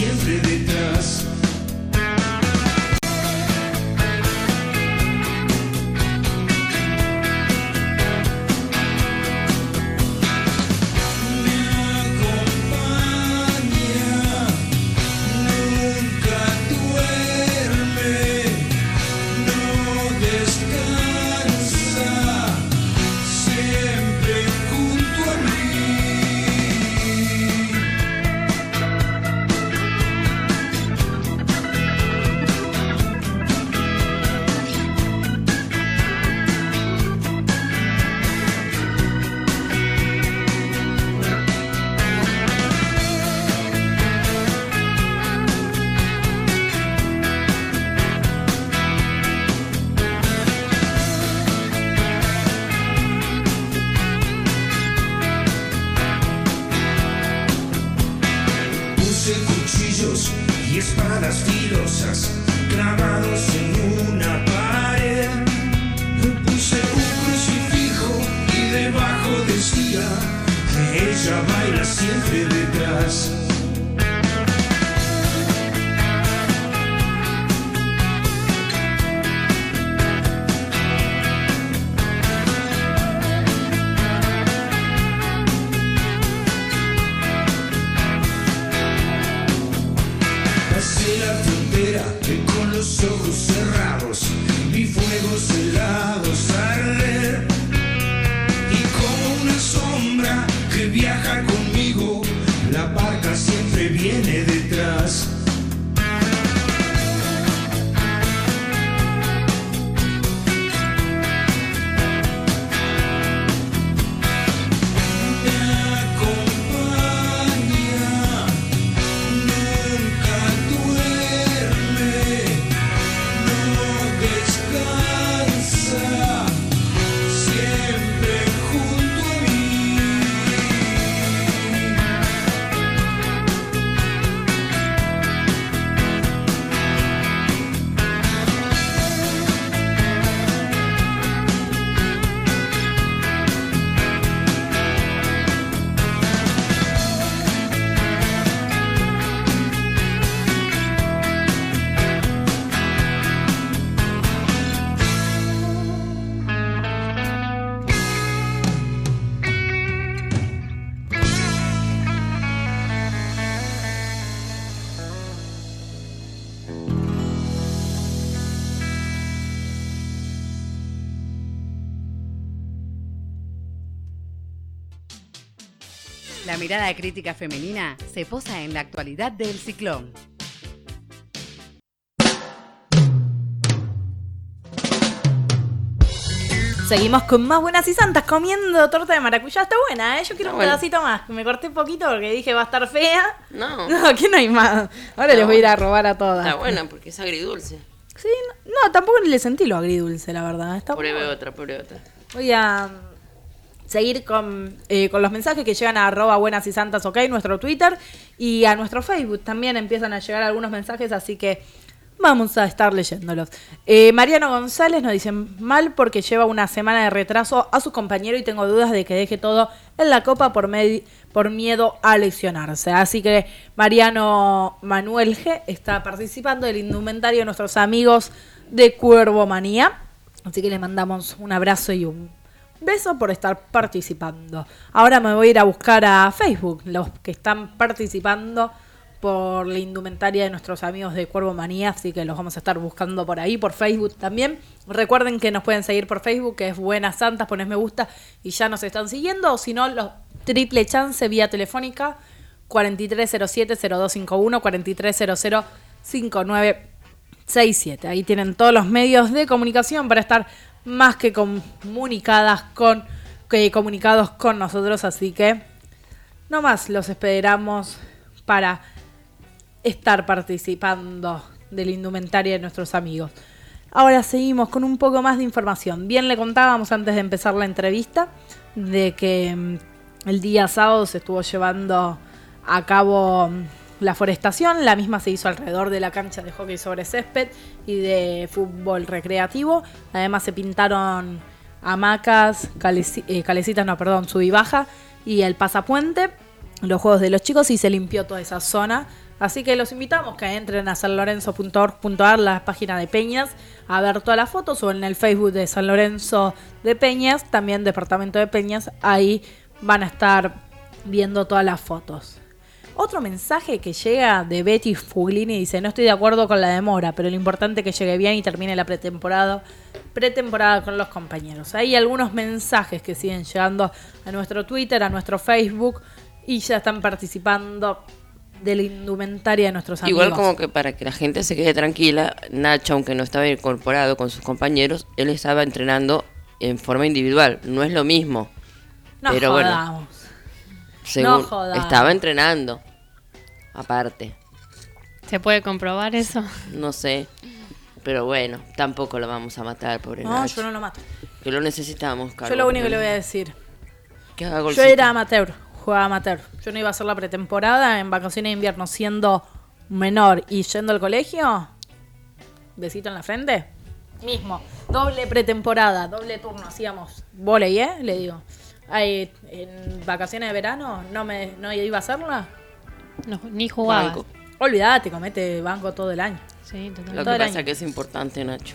siempre detrás. Y espadas filosas clavados en una pared. Puse un crucifijo y debajo decía: ella baila siempre detrás. Con los ojos cerrados, vi fuegos helados arder, y como una sombra que viaja conmigo, la barca siempre viene detrás. La mirada crítica femenina se posa en la actualidad del ciclón. Seguimos con más buenas y santas comiendo torta de maracuyá. Está buena, ¿eh? Yo quiero un bueno. pedacito más. Me corté un poquito porque dije va a estar fea. No, No, aquí no hay más. Ahora les voy a ir a robar a todas. está buena porque es agridulce. Sí, no, tampoco le sentí lo agridulce, la verdad. Está Pruebe bueno. otra, pruebe otra. Voy a seguir con los mensajes que llegan a @buenas y santas, ok, nuestro Twitter, y a nuestro Facebook también empiezan a llegar algunos mensajes, así que vamos a estar leyéndolos. Mariano González nos dice: mal porque lleva una semana de retraso a su compañero y tengo dudas de que deje todo en la copa por miedo a lesionarse. Así que Mariano Manuel G está participando del indumentario de nuestros amigos de Cuervo Manía. Así que le mandamos un abrazo y un beso por estar participando. Ahora me voy a ir a buscar a Facebook los que están participando por la indumentaria de nuestros amigos de Cuervo Manía, así que los vamos a estar buscando por ahí, por Facebook también. Recuerden que nos pueden seguir por Facebook, que es Buenas Santas, pones me gusta y ya nos están siguiendo, o si no, los triple chance vía telefónica 4307-0251, 4300-5967. Ahí tienen todos los medios de comunicación para estar más que comunicados con nosotros, así que no más, los esperamos para estar participando de la indumentaria de nuestros amigos. Ahora seguimos con un poco más de información. Bien, le contábamos antes de empezar la entrevista de que el día sábado se estuvo llevando a cabo la forestación. La misma se hizo alrededor de la cancha de hockey sobre césped y de fútbol recreativo. Además se pintaron hamacas, sub y baja y el pasapuente, los juegos de los chicos, y se limpió toda esa zona Así que los invitamos que entren a sanlorenzo.org.ar, la página de Peñas, a ver todas las fotos, o en el Facebook de San Lorenzo de Peñas, también Departamento de Peñas, ahí van a estar viendo todas las fotos. Otro mensaje que llega de Betty Fuglini dice: no estoy de acuerdo con la demora, pero lo importante es que llegue bien y termine la pretemporada con los compañeros. Hay algunos mensajes que siguen llegando a nuestro Twitter, a nuestro Facebook, y ya están participando de la indumentaria de nuestros amigos. Igual como que para que la gente se quede tranquila, Nacho, aunque no estaba incorporado con sus compañeros, él estaba entrenando en forma individual. No es lo mismo. No pero jodamos. Bueno, según No jodamos. estaba entrenando. Aparte, ¿Se puede comprobar eso? no sé. Pero bueno, tampoco lo vamos a matar, pobre No, Nacho. yo no lo mato. Que lo necesitamos, Yo Carlos. lo único que le voy a decir, Que haga yo golcito. era amateur, jugaba amateur. Yo no iba a hacer la pretemporada en vacaciones de invierno siendo menor y yendo al colegio. Besito en la frente. Mismo. Doble pretemporada, doble turno. Hacíamos vóley, le digo. Ahí, en vacaciones de verano no iba a hacerla. No, ni jugaba. Banco. Olvídate, comete banco todo el año. Sí, Lo totalmente. todo que el pasa año. que es importante, Nacho.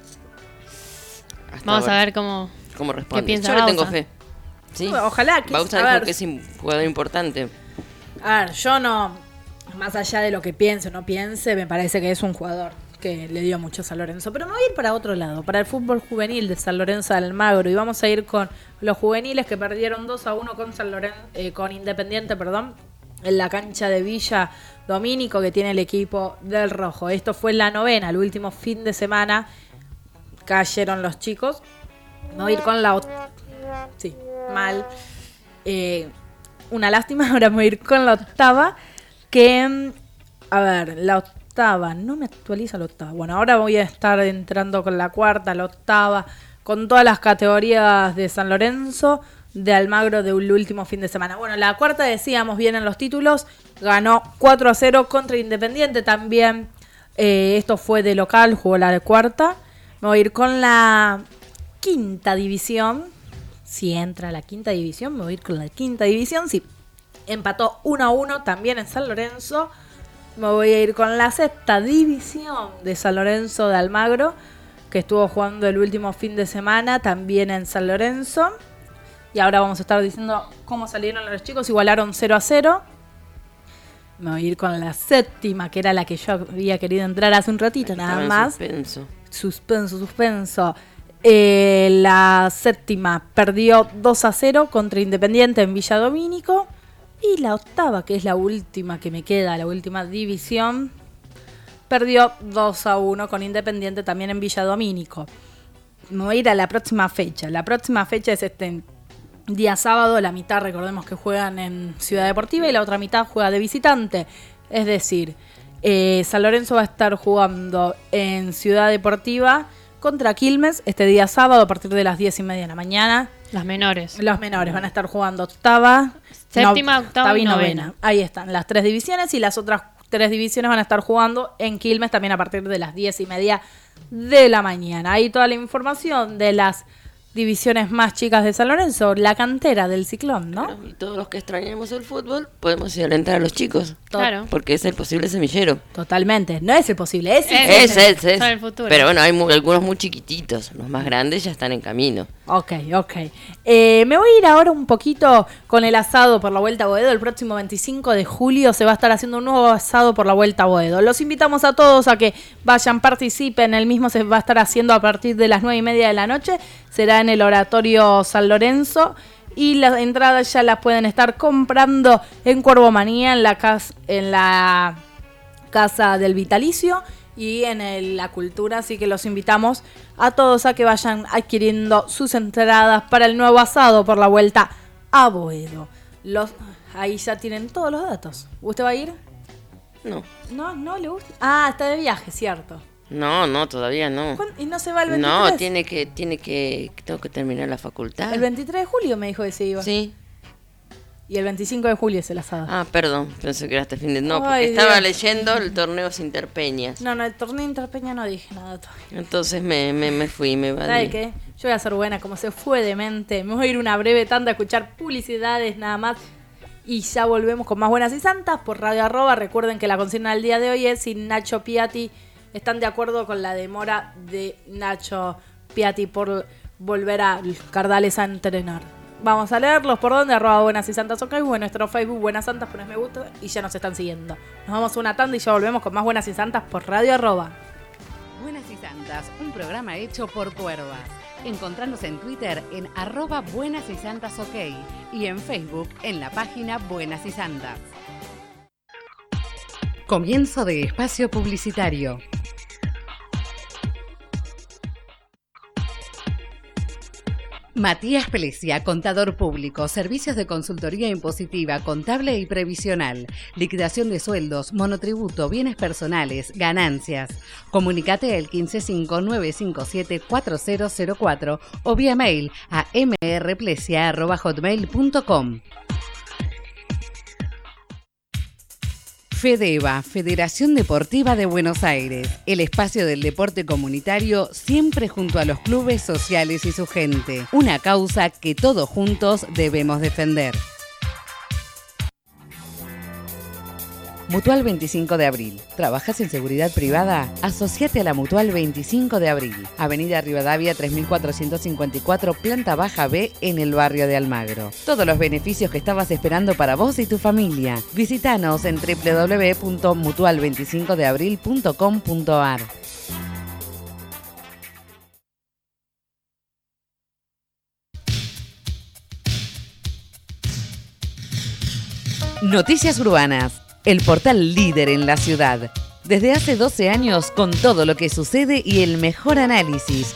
Hasta Vamos a ahora. ver cómo Responde. qué piensa Yo le tengo Bausa. fe. ¿Sí? Ojalá que Bausa a dijo ver, que es un jugador importante. A ver, yo no, más allá de lo que piense o no piense, me parece que es un jugador que le dio mucho a San Lorenzo. Pero me voy a ir para otro lado, para el fútbol juvenil de San Lorenzo de Almagro. Y vamos a ir con los juveniles que perdieron 2-1 con con Independiente, en la cancha de Villa Domínico que tiene el equipo del Rojo. Esto fue en la novena, el último fin de semana. Cayeron los chicos. Me voy a ir con la sí, mal. Una lástima. Ahora me voy a ir con la octava. Que, a ver, la octava. No me actualiza la octava. Bueno, ahora voy a estar entrando con la cuarta, la octava, con todas las categorías de San Lorenzo, de Almagro del último fin de semana. Bueno, la cuarta, decíamos bien en los títulos, ganó 4-0 contra Independiente también. Esto fue de local, jugó la de cuarta. Me voy a ir con la quinta división. Si entra la quinta división, me voy a ir con la quinta división. Sí, empató 1-1 también en San Lorenzo. Me voy a ir con la sexta división de San Lorenzo de Almagro, que estuvo jugando el último fin de semana también en San Lorenzo. Y ahora vamos a estar diciendo cómo salieron los chicos. Igualaron 0-0. Me voy a ir con la séptima, que era la que yo había querido entrar hace un ratito, nada más. Suspenso. La séptima perdió 2-0 contra Independiente en Villa Domínico. Y la octava, que es la última que me queda, la última división, perdió 2-1 con Independiente también en Villa Domínico. Me voy a ir a la próxima fecha. La próxima fecha es este día sábado. La mitad, recordemos que juegan en Ciudad Deportiva y la otra mitad juega de visitante. Es decir, San Lorenzo va a estar jugando en Ciudad Deportiva contra Quilmes este día sábado a partir de las 10:30 de la mañana. Las menores. Los menores van a estar jugando octava, Séptima, octava y novena. Ahí están las tres divisiones, y las otras tres divisiones van a estar jugando en Quilmes también a partir de las 10:30 de la mañana. Ahí toda la información de las divisiones más chicas de San Lorenzo, la cantera del Ciclón, ¿no? Claro, y todos los que extrañamos el fútbol podemos ir a alentar a los chicos. Claro. Porque es el posible semillero. Totalmente. No es el posible, es el Es. Es. Son el futuro. Pero bueno, hay algunos muy chiquititos. Los más grandes ya están en camino. Ok. Me voy a ir ahora un poquito con el asado por la Vuelta a Boedo. El próximo 25 de julio se va a estar haciendo un nuevo asado por la Vuelta a Boedo. Los invitamos a todos a que vayan, participen. El mismo se va a estar haciendo a partir de las 9:30 de la noche. Será en el Oratorio San Lorenzo. Y las entradas ya las pueden estar comprando en Cuervo Manía, en la Casa del Vitalicio y en la Cultura. Así que los invitamos a todos a que vayan adquiriendo sus entradas para el nuevo asado por la Vuelta a Boedo. Ahí ya tienen todos los datos. ¿Usted va a ir? No. ¿No le gusta? Ah, está de viaje, cierto. No, todavía no. ¿Y no se va el 23? No, tengo que terminar la facultad. El 23 de julio me dijo que se iba. Sí. Y el 25 de julio es el asado. Ah, perdón, pensé que era este fin de... No, porque Ay, estaba Dios. leyendo el torneo Interpeñas. No, el torneo Interpeña no dije nada todavía. Entonces me fui, me ¿Sabe evadí. qué? Yo voy a ser buena, como se fue de mente. Me voy a ir una breve tanda a escuchar publicidades nada más. y ya volvemos con más Buenas y Santas por Radio Arroba. Recuerden que la consigna del día de hoy es si Nacho Piatti están de acuerdo con la demora de Nacho Piatti por volver a Cardales a entrenar. Vamos a leerlos por donde, arroba Buenas y Santas OK, o en nuestro Facebook Buenas Santas, pones me gusta y ya nos están siguiendo. Nos vamos a una tanda y ya volvemos con más Buenas y Santas por Radio Arroba. Buenas y Santas, un programa hecho por cuervas. Encontranos en Twitter en arroba Buenas y Santas OK y en Facebook en la página Buenas y Santas. Comienzo de espacio publicitario. Matías Plesia, contador público, servicios de consultoría impositiva, contable y previsional, liquidación de sueldos, monotributo, bienes personales, ganancias. Comunicate al 155-957-4004 o vía mail a mrplesia@hotmail.com. FEDEVA, Federación Deportiva de Buenos Aires, el espacio del deporte comunitario siempre junto a los clubes sociales y su gente. Una causa que todos juntos debemos defender. Mutual 25 de Abril. ¿Trabajas en seguridad privada? Asociate a la Mutual 25 de Abril. Avenida Rivadavia 3454, planta baja B, en el barrio de Almagro. Todos los beneficios que estabas esperando para vos y tu familia. Visítanos en www.mutual25deabril.com.ar. Noticias Urbanas. El portal líder en la ciudad. Desde hace 12 años con todo lo que sucede y el mejor análisis.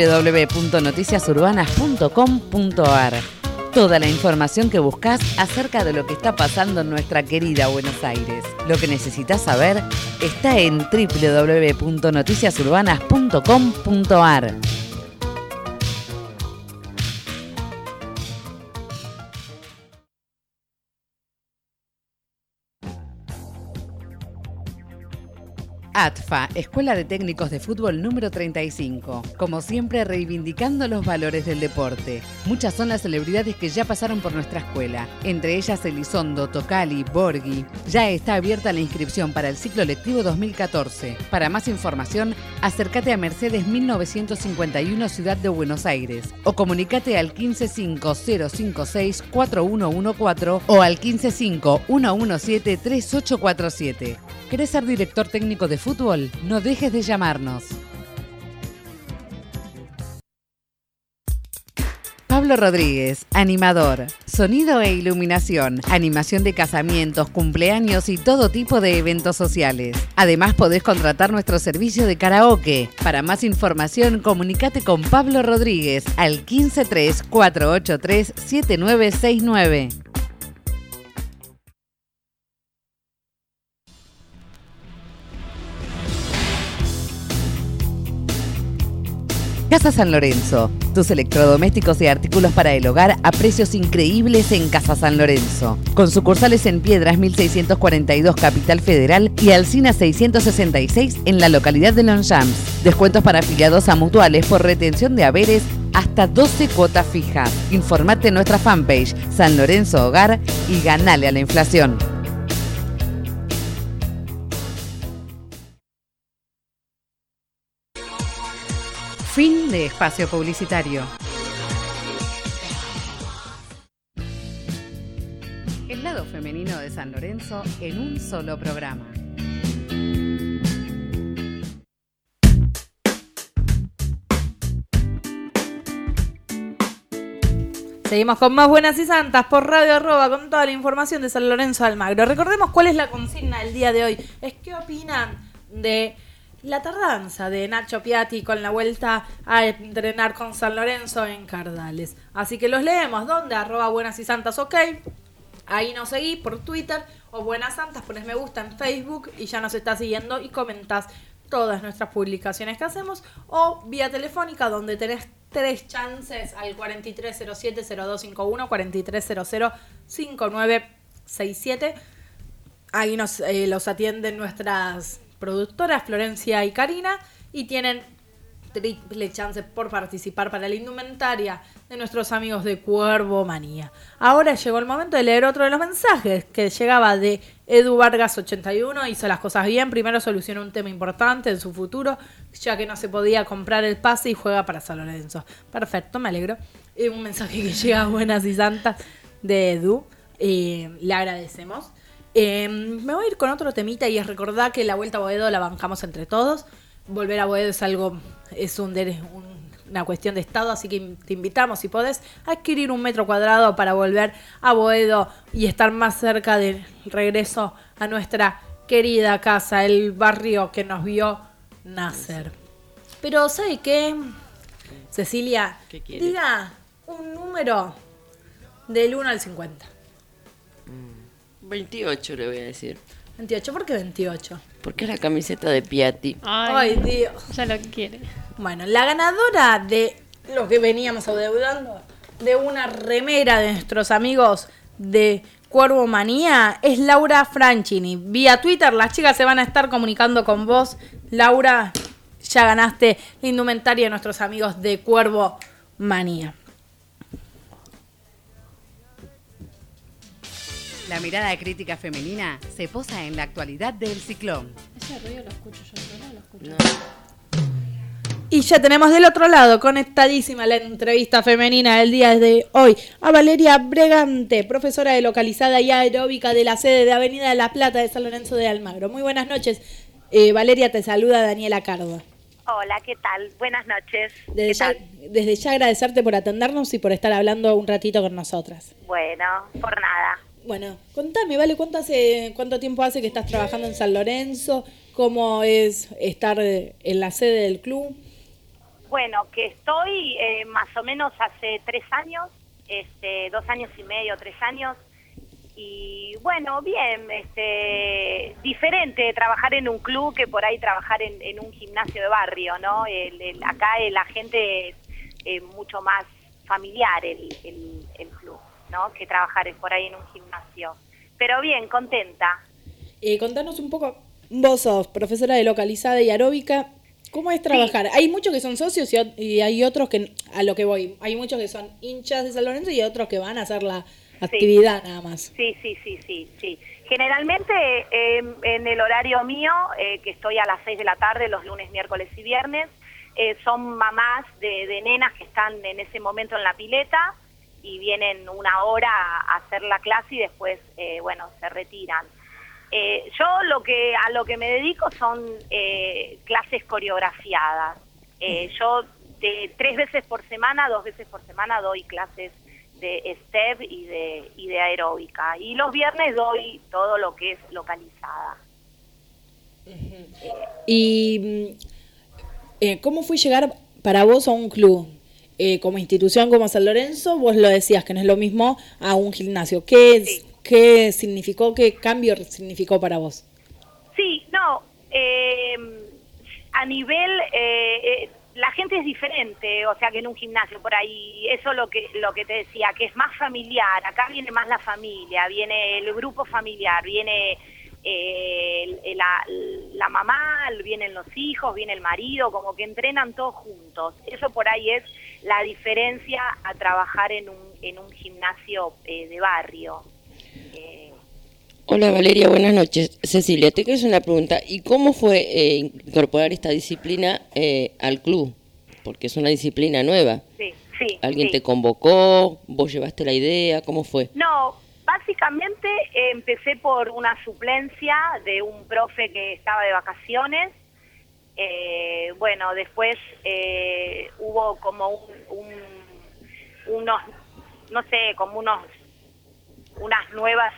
www.noticiasurbanas.com.ar. Toda la información que buscas acerca de lo que está pasando en nuestra querida Buenos Aires. Lo que necesitas saber está en www.noticiasurbanas.com.ar. ATFA, Escuela de Técnicos de Fútbol número 35. Como siempre, reivindicando los valores del deporte. Muchas son las celebridades que ya pasaron por nuestra escuela. Entre ellas Elizondo, Tocali, Borghi. Ya está abierta la inscripción para el ciclo lectivo 2014. Para más información, acércate a Mercedes 1951, Ciudad de Buenos Aires. O comunícate al 155-056-4114 o al 155-117-3847. ¿Querés ser director técnico de fútbol? No dejes de llamarnos. Pablo Rodríguez, animador, sonido e iluminación, animación de casamientos, cumpleaños y todo tipo de eventos sociales. Además podés contratar nuestro servicio de karaoke. Para más información, comunicate con Pablo Rodríguez al 153-483-7969. Casa San Lorenzo, tus electrodomésticos y artículos para el hogar a precios increíbles en Casa San Lorenzo. Con sucursales en Piedras 1642 Capital Federal y Alsina 666 en la localidad de Longchamps. Descuentos para afiliados a mutuales por retención de haberes hasta 12 cuotas fijas. Informate en nuestra fanpage San Lorenzo Hogar y ganale a la inflación. Fin de espacio publicitario. El lado femenino de San Lorenzo en un solo programa. Seguimos con más Buenas y Santas por Radio Arroba con toda la información de San Lorenzo de Almagro. Recordemos cuál es la consigna del día de hoy. Es qué opinan de la tardanza de Nacho Piatti con la vuelta a entrenar con San Lorenzo en Cardales. Así que los leemos. ¿Dónde? Arroba Buenas y Santas OK. Ahí nos seguís por Twitter o Buenas Santas, pones me gusta en Facebook y ya nos estás siguiendo y comentás todas nuestras publicaciones que hacemos, o vía telefónica donde tenés 3 chances al 4307-0251, 4300-5967. Ahí los atienden nuestras productoras Florencia y Karina y tienen triple chance por participar para la indumentaria de nuestros amigos de Cuervo Manía. Ahora llegó el momento de leer otro de los mensajes que llegaba de Edu Vargas 81. Hizo las cosas bien. Primero solucionó un tema importante en su futuro, ya que no se podía comprar el pase y juega para San Lorenzo. Perfecto, me alegro. Un mensaje que llega buenas y santas de Edu. Le agradecemos. Me voy a ir con otro temita y es recordar que la vuelta a Boedo la bancamos entre todos. Volver a Boedo es una cuestión de estado, así que te invitamos, si podés, a adquirir 1 metro cuadrado para volver a Boedo y estar más cerca del regreso a nuestra querida casa, el barrio que nos vio nacer. Pero, ¿sabe qué? Cecilia, ¿Qué quiere? diga un número del 1 al 50. 28 le voy a decir. 28, ¿por qué 28? Porque es la camiseta de Piatti. Ay, Dios. Ya lo quiere. Bueno, la ganadora de lo que veníamos adeudando, de una remera de nuestros amigos de Cuervo Manía, es Laura Franchini. Vía Twitter, las chicas se van a estar comunicando con vos. Laura, ya ganaste la indumentaria de nuestros amigos de Cuervo Manía. La mirada crítica femenina se posa en la actualidad del ciclón. Ese ruido lo escucho yo, pero no lo escucho. No. Y ya tenemos del otro lado, conectadísima la entrevista femenina del día de hoy, a Valeria Bregante, profesora de localizada y aeróbica de la sede de Avenida de la Plata de San Lorenzo de Almagro. Muy buenas noches. Valeria, te saluda Daniela Cardo. Hola, ¿qué tal? Buenas noches. Desde ya agradecerte por atendernos y por estar hablando un ratito con nosotras. Bueno, por nada. Bueno, contame, Vale, ¿cuánto tiempo hace que estás trabajando en San Lorenzo? ¿Cómo es estar en la sede del club? Bueno, que estoy más o menos hace 3 años, 2 años y medio, 3 años. Y bueno, bien, diferente trabajar en un club que por ahí trabajar en un gimnasio de barrio, ¿no? Acá la gente es mucho más familiar el club, ¿no? Que trabajar por ahí en un gimnasio. Pero bien, contenta. Contanos un poco, vos sos profesora de localizada y aeróbica, ¿cómo es trabajar? Sí. Hay muchos que son socios y hay otros que, a lo que voy, hay muchos que son hinchas de San Lorenzo y otros que van a hacer la actividad nada más. Sí. Generalmente en el horario mío, que estoy a las 6 de la tarde, los lunes, miércoles y viernes, son mamás de nenas que están en ese momento en la pileta y vienen 1 hora a hacer la clase y después, se retiran. Yo a lo que me dedico son clases coreografiadas. Yo 3 veces por semana, 2 veces por semana doy clases de step y de aeróbica. Y los viernes doy todo lo que es localizada. ¿Y cómo fue llegar para vos a un club? Como institución como San Lorenzo, vos lo decías que no es lo mismo a un gimnasio. ¿Qué significó, qué cambio significó para vos? Sí, no, a nivel, la gente es diferente, o sea que en un gimnasio por ahí, eso lo que te decía, que es más familiar, acá viene más la familia, viene el grupo familiar, viene la mamá, vienen los hijos, viene el marido, como que entrenan todos juntos. Eso por ahí es la diferencia a trabajar en un gimnasio de barrio. Hola Valeria, buenas noches. Cecilia, te quiero hacer una pregunta. ¿Y cómo fue incorporar esta disciplina al club? Porque es una disciplina nueva. Sí. ¿Alguien te convocó? ¿Vos llevaste la idea? ¿Cómo fue? No, básicamente empecé por una suplencia de un profe que estaba de vacaciones. Después hubo como unos nuevas,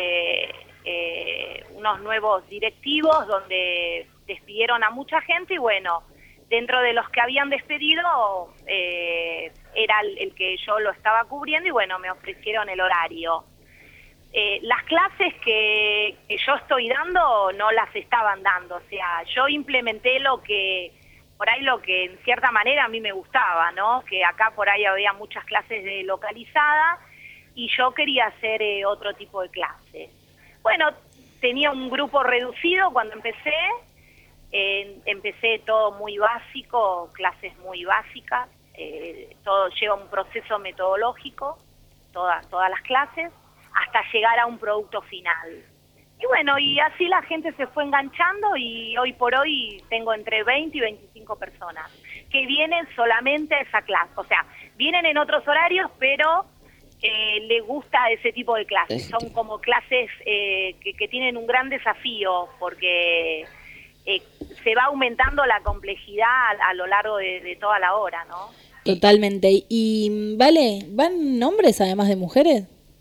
unos nuevos directivos donde despidieron a mucha gente y dentro de los que habían despedido era el que yo lo estaba cubriendo y me ofrecieron el horario. Las clases que yo estoy dando no las estaban dando, o sea, yo implementé lo que en cierta manera a mí me gustaba, ¿no? Que acá por ahí había muchas clases de localizada y yo quería hacer otro tipo de clases. Tenía un grupo reducido cuando empecé Empecé todo muy básico, clases muy básicas, todo lleva un proceso metodológico, todas las clases, hasta llegar a un producto final. Y bueno, y así la gente se fue enganchando y hoy por hoy tengo entre 20 y 25 personas que vienen solamente a esa clase. O sea, vienen en otros horarios, pero les gusta ese tipo de clases. Son como clases que tienen un gran desafío porque se va aumentando la complejidad a lo largo de toda la hora, ¿no? Totalmente. Y vale, ¿van hombres además de mujeres?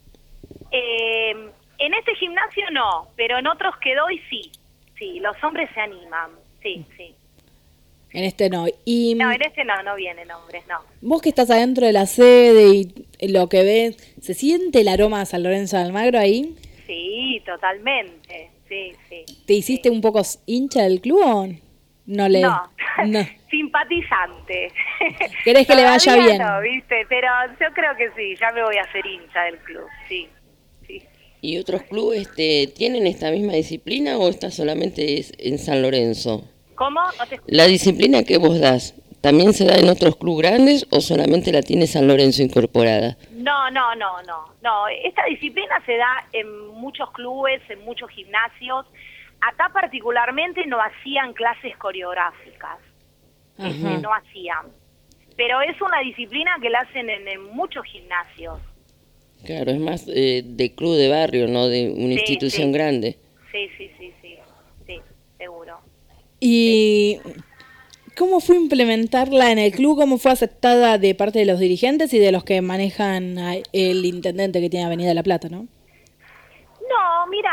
En este gimnasio no, pero en otros que doy sí. Sí, los hombres se animan, sí. En este no. No, en este no vienen hombres, no. Vos que estás adentro de la sede y lo que ves, ¿se siente el aroma de San Lorenzo de Almagro ahí? Sí, totalmente, sí. ¿Te hiciste un poco hincha del club o no? No. Simpatizante. ¿Querés que le vaya bien? No, ¿viste? Pero yo creo que sí, ya me voy a hacer hincha del club, sí. ¿Y otros clubes tienen esta misma disciplina o esta solamente es en San Lorenzo? ¿Cómo? No te escucho. La disciplina que vos das, ¿también se da en otros clubes grandes o solamente la tiene San Lorenzo incorporada? No. Esta disciplina se da en muchos clubes, en muchos gimnasios. Acá particularmente no hacían clases coreográficas. No hacían. Pero es una disciplina que la hacen en muchos gimnasios. Claro, es más de club de barrio, no de una institución grande. Sí, seguro. ¿Y cómo fue implementarla en el club? ¿Cómo fue aceptada de parte de los dirigentes y de los que manejan el intendente que tiene Avenida La Plata, no? No, mira,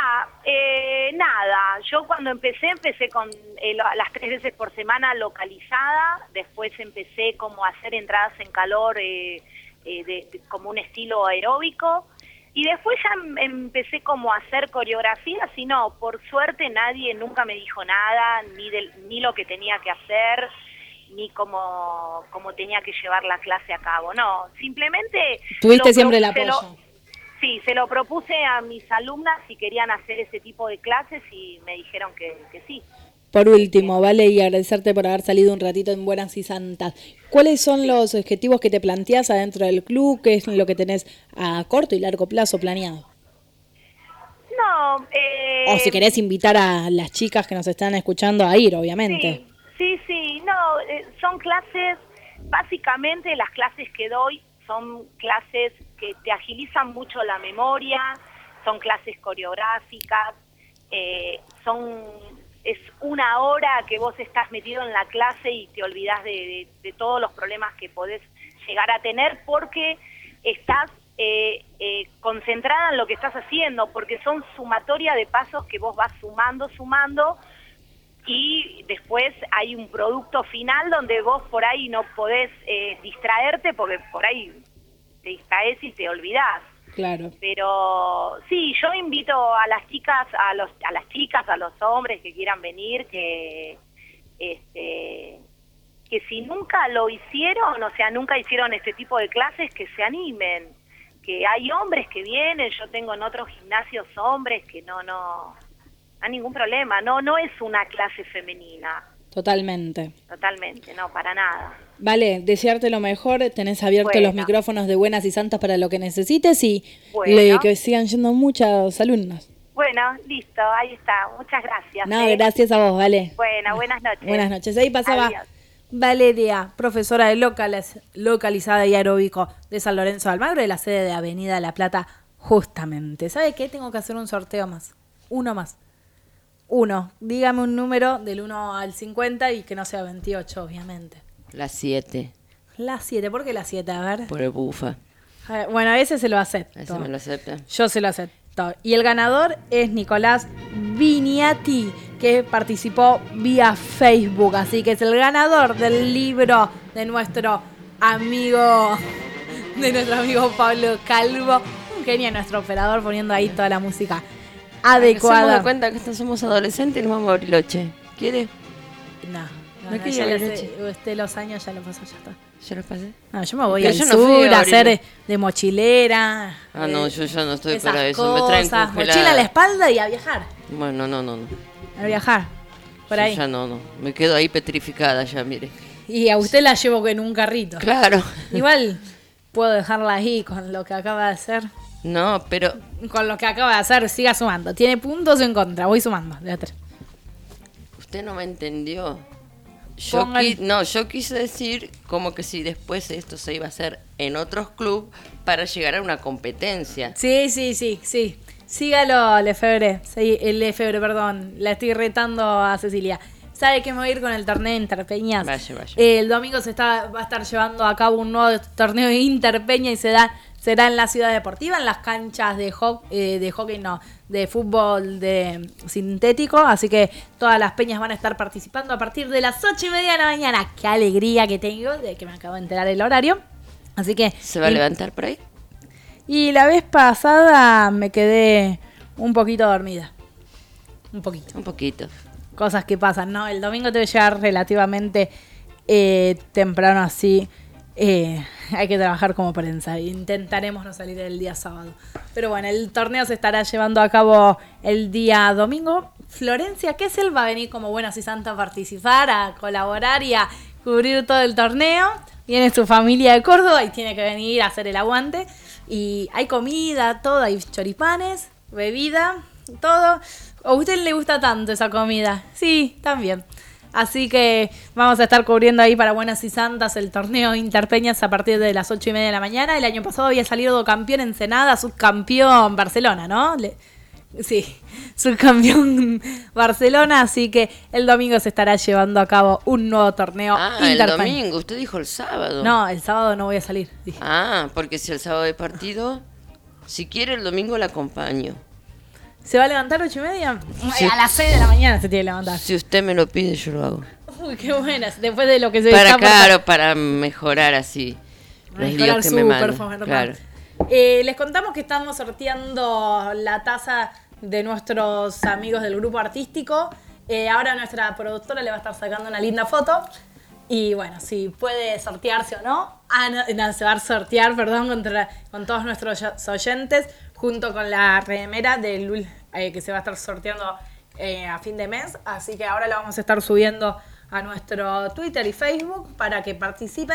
nada. Yo cuando empecé con las 3 veces por semana localizada. Después empecé como a hacer entradas en calor como un estilo aeróbico. Y después ya empecé como a hacer coreografías y no, por suerte nadie nunca me dijo nada, ni lo que tenía que hacer, ni cómo tenía que llevar la clase a cabo. No, simplemente... Tuviste siempre el apoyo. Sí, se lo propuse a mis alumnas si querían hacer ese tipo de clases y me dijeron que sí. Por último, Vale, y agradecerte por haber salido un ratito en Buenas y Santas. ¿Cuáles son los objetivos que te planteás adentro del club? ¿Qué es lo que tenés a corto y largo plazo planeado? No, o si querés invitar a las chicas que nos están escuchando a ir, obviamente. Sí. No, son clases, básicamente las clases que doy son clases que te agilizan mucho la memoria, son clases coreográficas, es una hora que vos estás metido en la clase y te olvidás de todos los problemas que podés llegar a tener porque estás concentrada en lo que estás haciendo, porque son sumatoria de pasos que vos vas sumando y después hay un producto final donde vos por ahí no podés distraerte porque por ahí te distraes y te olvidás. Claro. Pero sí, yo invito a las chicas, a las chicas, a los hombres que quieran venir, que si nunca lo hicieron, o sea, nunca hicieron este tipo de clases, que se animen. Que hay hombres que vienen, yo tengo en otros gimnasios hombres que no hay ningún problema, no es una clase femenina. Totalmente, no, para nada. Vale, desearte lo mejor, tenés abiertos los micrófonos de Buenas y Santas para lo que necesites y que sigan yendo muchos alumnos. Bueno, listo, ahí está, muchas gracias. No, gracias a vos, Vale. Bueno, buenas noches. Buenas noches, ahí pasaba Adiós. Valeria, profesora de localizada y aeróbico de San Lorenzo de Almagro, de la sede de Avenida La Plata, justamente. ¿Sabe qué? Tengo que hacer un sorteo más, uno más. Dígame un número del 1 al 50 y que no sea 28, obviamente. La 7. La 7, ¿por qué la 7? A ver. Por el bufa. A ver, bueno, ese se lo acepto. Ese me lo acepta. Yo se lo acepto. Y el ganador es Nicolás Viniati, que participó vía Facebook. Así que es el ganador del libro de nuestro amigo Pablo Calvo. Un genio, nuestro operador, poniendo ahí toda la música adecuada. Hacemos de cuenta que somos adolescentes y nos vamos a Bariloche. ¿Quiere? No, quiere ya Bariloche. los años ya lo pasó, ya está. ¿Ya los pasé? No, yo me voy Pero al yo no fui sur a a hacer Bariloche. de mochilera. No, yo ya no estoy esas para eso. Me traen cosas, congelada. mochila a la espalda y a viajar. Bueno, no. A viajar. por Yo ahí. ya no. Me quedo ahí petrificada ya, mire. Y a usted la llevo en un carrito. Claro. Igual puedo dejarla ahí con lo que acaba de hacer. No, pero Con lo que acaba de hacer, siga sumando. Tiene puntos en contra, voy sumando. De atrás. usted no me entendió. Yo quise decir como que si después esto se iba a hacer en otros clubes para llegar a una competencia. Sí. Sígalo, Lefebvre. Sí, Lefebvre, perdón. La estoy retando a Cecilia. ¿Sabe que me voy a ir con el torneo de Interpeñas? Vaya. El domingo va a estar llevando a cabo un nuevo torneo de Interpeña y será en la ciudad deportiva, en las canchas de fútbol sintético. Así que todas las peñas van a estar participando a partir de las 8:30 de la mañana. ¡Qué alegría que tengo de que me acabo de enterar el horario! Así que... ¿Se va a levantar por ahí? Y la vez pasada me quedé un poquito dormida. Un poquito. Cosas que pasan, ¿no? El domingo te voy a llegar relativamente temprano, así hay que trabajar como prensa. Intentaremos no salir el día sábado. Pero bueno, el torneo se estará llevando a cabo el día domingo. Florencia Kessel va a venir como buena y santa a participar, a colaborar y a cubrir todo el torneo. Viene su familia de Córdoba y tiene que venir a hacer el aguante. Y hay comida, todo, hay choripanes, bebida, todo. ¿A usted le gusta tanto esa comida? Sí, también. Así que vamos a estar cubriendo ahí para Buenas y Santas el torneo Interpeñas a partir de las 8:30 de la mañana. El año pasado había salido campeón Ensenada, subcampeón Barcelona, ¿no? Sí, subcampeón Barcelona, así que el domingo se estará llevando a cabo un nuevo torneo Interpeñas. El domingo, usted dijo el sábado. No, el sábado no voy a salir. Dije. Porque si el sábado hay partido, si quiere el domingo la acompaño. ¿Se va a levantar 8:30? Sí. A las 6 de la mañana se tiene que levantar. Si usted me lo pide, yo lo hago. Uy, qué buenas. Después de lo que se para mejorar así los líos que me mandan. Claro. Les contamos que estamos sorteando la taza de nuestros amigos del grupo artístico. Ahora nuestra productora le va a estar sacando una linda foto. Y bueno, si puede sortearse o no. Se va a sortear, con todos nuestros oyentes, junto con la remera que se va a estar sorteando a fin de mes. Así que ahora la vamos a estar subiendo a nuestro Twitter y Facebook para que participen.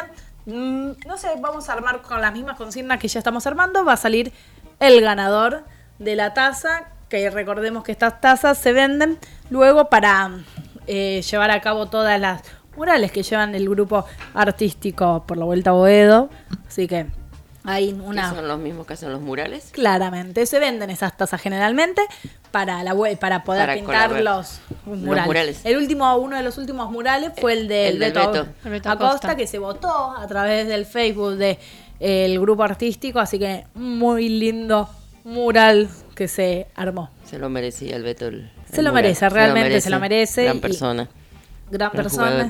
No sé, vamos a armar con las mismas consignas que ya estamos armando. Va a salir el ganador de la taza, que recordemos que estas tazas se venden luego para llevar a cabo todas las murales que llevan el grupo artístico por la Vuelta a Boedo. Así que hay una... ¿Son los mismos que hacen los murales? Claramente, se venden esas tazas generalmente para poder pintar los murales. Uno de los últimos murales fue el del Beto Acosta, que se votó a través del Facebook del grupo artístico, así que muy lindo mural que se armó. Se lo merecía el Beto. Se lo merece, realmente se lo merece. Gran persona. Gran persona.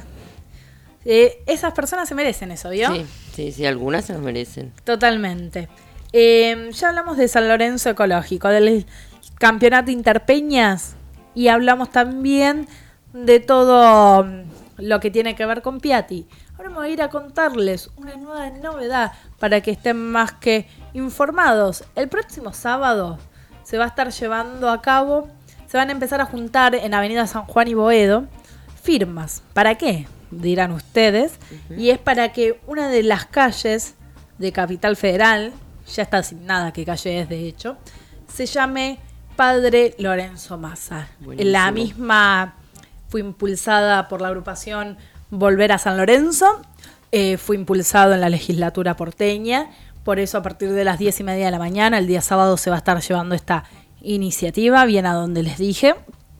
Esas personas se merecen eso, ¿vio? Sí, algunas se lo merecen. Totalmente. Ya hablamos de San Lorenzo Ecológico, del campeonato Interpeñas, y hablamos también de todo lo que tiene que ver con Piatti. Ahora me voy a ir a contarles una nueva novedad para que estén más que informados. El próximo sábado se va a estar llevando a cabo, se van a empezar a juntar en Avenida San Juan y Boedo firmas. ¿Para qué? Dirán ustedes. Y es para que una de las calles de Capital Federal, ya está asignada qué calle es de hecho, se llame Padre Lorenzo Massa. Buenísimo. La misma fue impulsada por la agrupación Volver a San Lorenzo, fue impulsado en la legislatura porteña, por eso a partir de las 10:30 de la mañana, el día sábado, se va a estar llevando esta iniciativa, bien a donde les dije.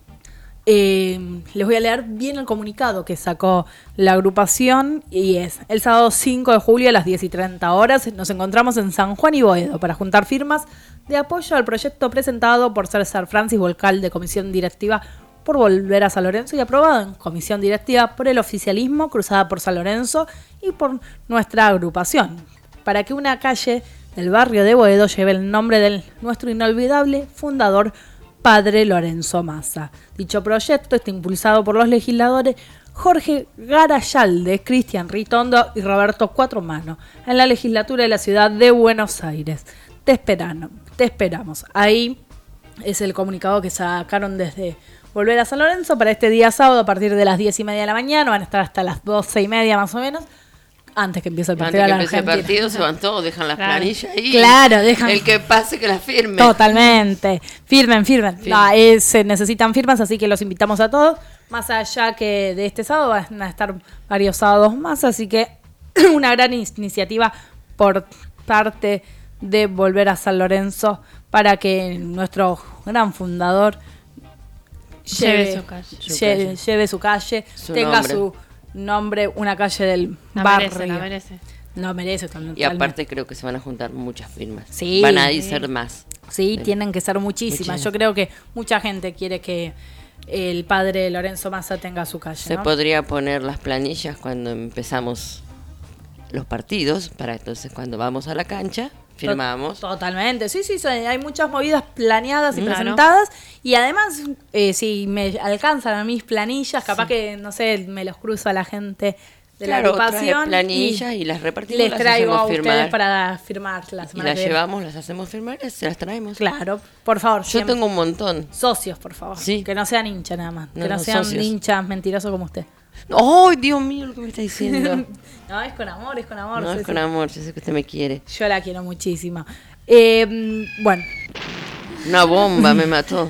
Les voy a leer bien el comunicado que sacó la agrupación, y es: el sábado 5 de julio a las 10:30 horas nos encontramos en San Juan y Boedo para juntar firmas de apoyo al proyecto presentado por César Francis, vocal de comisión directiva por Volver a San Lorenzo y aprobado en comisión directiva por el oficialismo, cruzada por San Lorenzo y por nuestra agrupación, para que una calle del barrio de Boedo lleve el nombre de nuestro inolvidable fundador, Padre Lorenzo Massa. Dicho proyecto está impulsado por los legisladores Jorge Garayalde, Cristian Ritondo y Roberto Cuatromano en la legislatura de la ciudad de Buenos Aires. Te esperamos. Ahí es el comunicado que sacaron desde volver a San Lorenzo para este día sábado a partir de las 10:30 de la mañana. Van a estar hasta las 12:30 más o menos. Antes que empiece el partido de la Antes que empiece el Argentina. partido se van todos, dejan las Claro. planillas ahí. Claro, dejan. El que pase que las firme. Totalmente. Firmen. No, se necesitan firmas, así que los invitamos a todos. Más allá que de este sábado, van a estar varios sábados más, así que una gran iniciativa por parte de Volver a San Lorenzo para que nuestro gran fundador Lleve su calle. lleve su calle, Su tenga nombre. su nombre, una calle del La barrio. merece, la merece. Lo merece también. Y aparte creo que se van a juntar muchas firmas. Sí. Van a ser más. Sí, tienen que ser muchísimas. Yo creo que mucha gente quiere que el padre Lorenzo Massa tenga su calle. Se ¿no? podría poner las planillas cuando empezamos los partidos, para entonces cuando vamos a la cancha, firmamos. Totalmente, sí, hay muchas movidas planeadas y Claro. presentadas. Y además, si me alcanzan a mis planillas, capaz que, no sé, me los cruzo a la gente de Claro, la trae agrupación. planillas y las repartimos, les las traigo a hacemos ustedes firmar. para firmar la Y semana las que viene. llevamos, las hacemos firmar y se las traemos. Claro, por favor. Yo siempre. tengo un montón. Socios, por favor. Sí. Que no sean hinchas nada más. No, que no no, sean socios. hinchas mentirosos como usted. ¡Ay, Dios mío, lo que me está diciendo! No, es con amor, es con amor. No, sí, es con sí. amor, yo sé que usted me quiere. Yo la quiero muchísimo. Bueno, Una bomba me mató.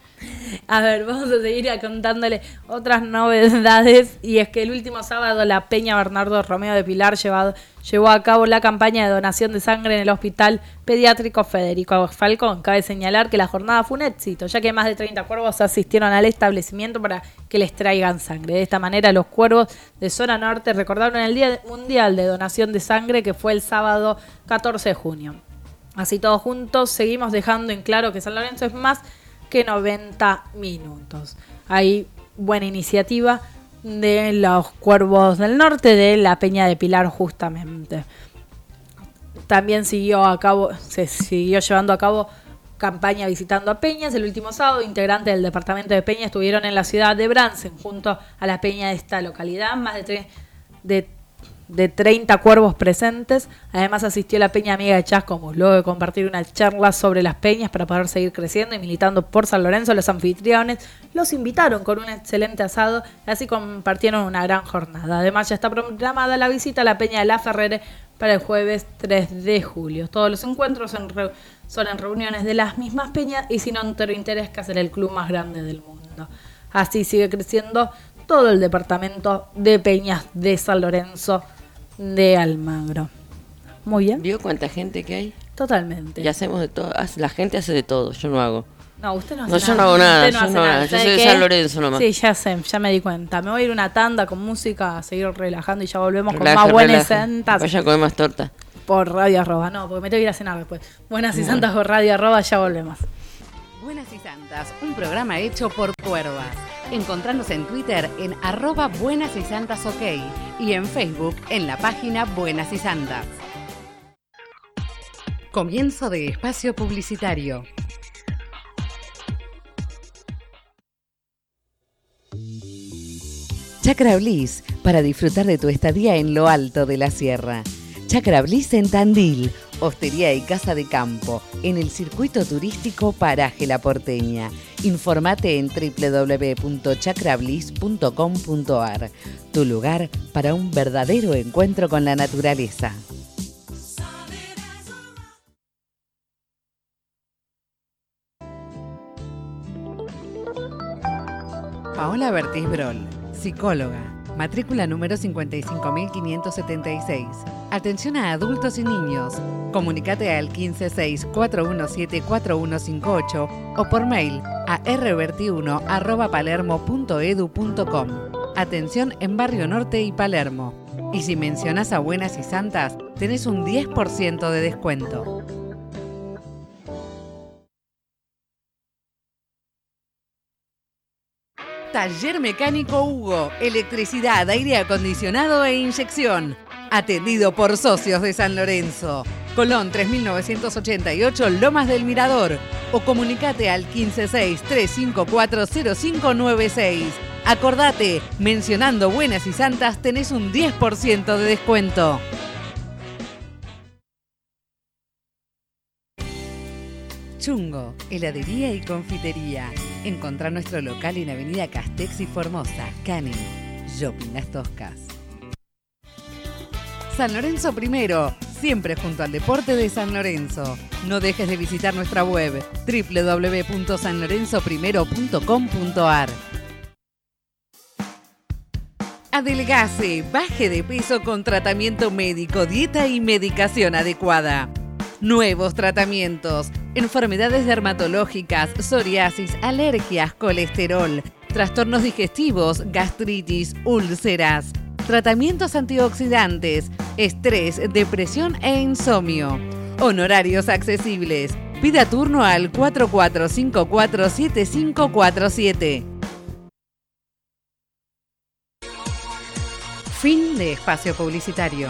a ver, vamos a seguir contándole otras novedades. Y es que el último sábado la Peña Bernardo Romeo de Pilar llevó a cabo la campaña de donación de sangre en el Hospital Pediátrico Federico Falcón. Cabe señalar que la jornada fue un éxito, ya que más de 30 cuervos asistieron al establecimiento para que les traigan sangre. De esta manera, los cuervos de zona norte recordaron el Día Mundial de Donación de Sangre, que fue el sábado 14 de junio. Así todos juntos seguimos dejando en claro que San Lorenzo es más que 90 minutos. Hay buena iniciativa de los Cuervos del Norte, de la Peña de Pilar justamente. También se siguió llevando a cabo campaña visitando a peñas. El último sábado, integrantes del departamento de Peña estuvieron en la ciudad de Bransen junto a la peña de esta localidad. Más de 30 cuervos presentes. Además asistió la Peña Amiga de Chascomús. Luego de compartir una charla sobre las peñas para poder seguir creciendo y militando por San Lorenzo, los anfitriones los invitaron con un excelente asado y así compartieron una gran jornada. Además ya está programada la visita a la Peña de La Ferrere para el jueves 3 de julio. Todos los encuentros son en reuniones de las mismas peñas y sin otro interés que hacer el club más grande del mundo. Así sigue creciendo todo el departamento de peñas de San Lorenzo de Almagro. Muy bien. ¿Vio cuánta gente que hay? Totalmente. Y hacemos de todo. La gente hace de todo, yo no hago. No, usted no hace No, nada. yo no hago nada, Usted yo hace no hago nada. Yo ¿Sabe soy de qué? San Lorenzo nomás. Sí, ya sé, ya me di cuenta. Me voy a ir una tanda con música, a seguir relajando y ya volvemos con Relaja, más buenas relaja. santas Vaya a comer más torta. por Radio Arroba. No, porque me tengo que ir a cenar después. Buenas y santas por Radio Arroba, ya volvemos. Buenas y Santas, un programa hecho por cuervas. Encontranos en Twitter en @buenasysantasok y en Facebook en la página Buenas y Santas. Comienzo de espacio publicitario. Chacra Bliss, para disfrutar de tu estadía en lo alto de la sierra. Chacra Bliss en Tandil, hostería y casa de campo, en el circuito turístico Paraje La Porteña. Informate en www.chacrabliss.com.ar, tu lugar para un verdadero encuentro con la naturaleza. Paola Bertis Brol, psicóloga, matrícula número 55.576. Atención a adultos y niños. Comunicate al 156-417-4158 o por mail a rberti1@palermo.edu.com. Atención en Barrio Norte y Palermo. Y si mencionás a Buenas y Santas, tenés un 10% de descuento. Taller Mecánico Hugo, electricidad, aire acondicionado e inyección. Atendido por socios de San Lorenzo. Colón 3988, Lomas del Mirador. O comunicate al 156-354-0596. Acordate, mencionando Buenas y Santas tenés un 10% de descuento. Chungo, heladería y confitería. Encontrá nuestro local en Avenida Castex y Formosa, Canning, Shopping Las Toscas. San Lorenzo Primero, siempre junto al deporte de San Lorenzo. No dejes de visitar nuestra web www.sanlorenzoprimero.com.ar. Adelgace, baje de peso con tratamiento médico, dieta y medicación adecuada. Nuevos tratamientos, enfermedades dermatológicas, psoriasis, alergias, colesterol, trastornos digestivos, gastritis, úlceras, tratamientos antioxidantes, estrés, depresión e insomnio. Honorarios accesibles. Pida turno al 4454-7547. Fin de espacio publicitario.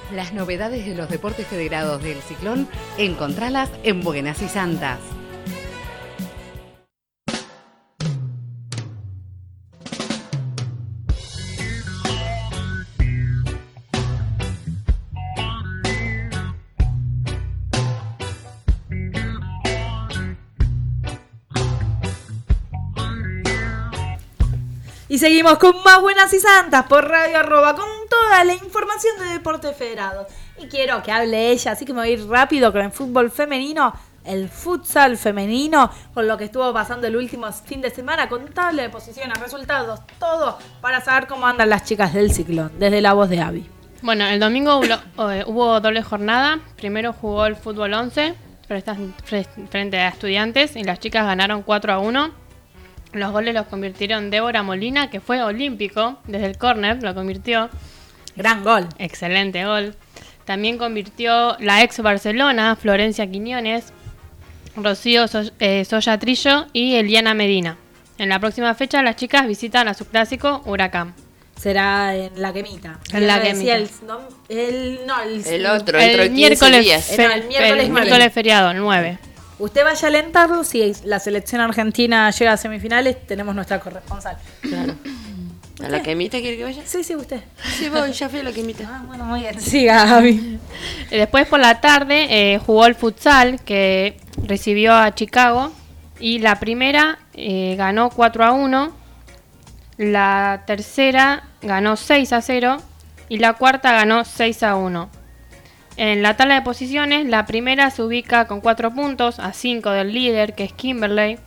Las novedades de los deportes federados del Ciclón, encontralas en Buenas y Santas. Y seguimos con más Buenas y Santas por Radio Arroba con toda la información de deportes federados. Y quiero que hable ella, así que me voy a ir rápido con el fútbol femenino, el futsal femenino, con lo que estuvo pasando el último fin de semana, con tabla de posiciones, resultados, todo para saber cómo andan las chicas del Ciclón, desde la voz de Abby. Bueno, el domingo hubo doble jornada. Primero jugó el fútbol 11 frente a Estudiantes y las chicas ganaron 4-1. Los goles los convirtieron Débora Molina, que fue olímpico, desde el córner lo convirtió. Gran gol. Excelente gol. También convirtió la ex Barcelona, Florencia Quiñones, Rocío Soya Trillo y Eliana Medina. En la próxima fecha las chicas visitan a su clásico Huracán. Será en La Quemita. En La Quemita. El otro, el dentro de 15 miércoles, días. el miércoles feriado, el 9. Usted vaya a alentarlo, si la selección argentina llega a semifinales, tenemos nuestra corresponsal. Claro. ¿A La Quemita quiere que vaya? Sí, usted. Sí, voy, ya fui a La Quemita. Ah, bueno, muy bien. Siga, Gaby. Después por la tarde jugó el futsal, que recibió a Chicago. Y la primera ganó 4-1. La tercera ganó 6-0. Y la cuarta ganó 6-1. En la tabla de posiciones, la primera se ubica con 4 puntos, a 5 del líder, que es Kimberley.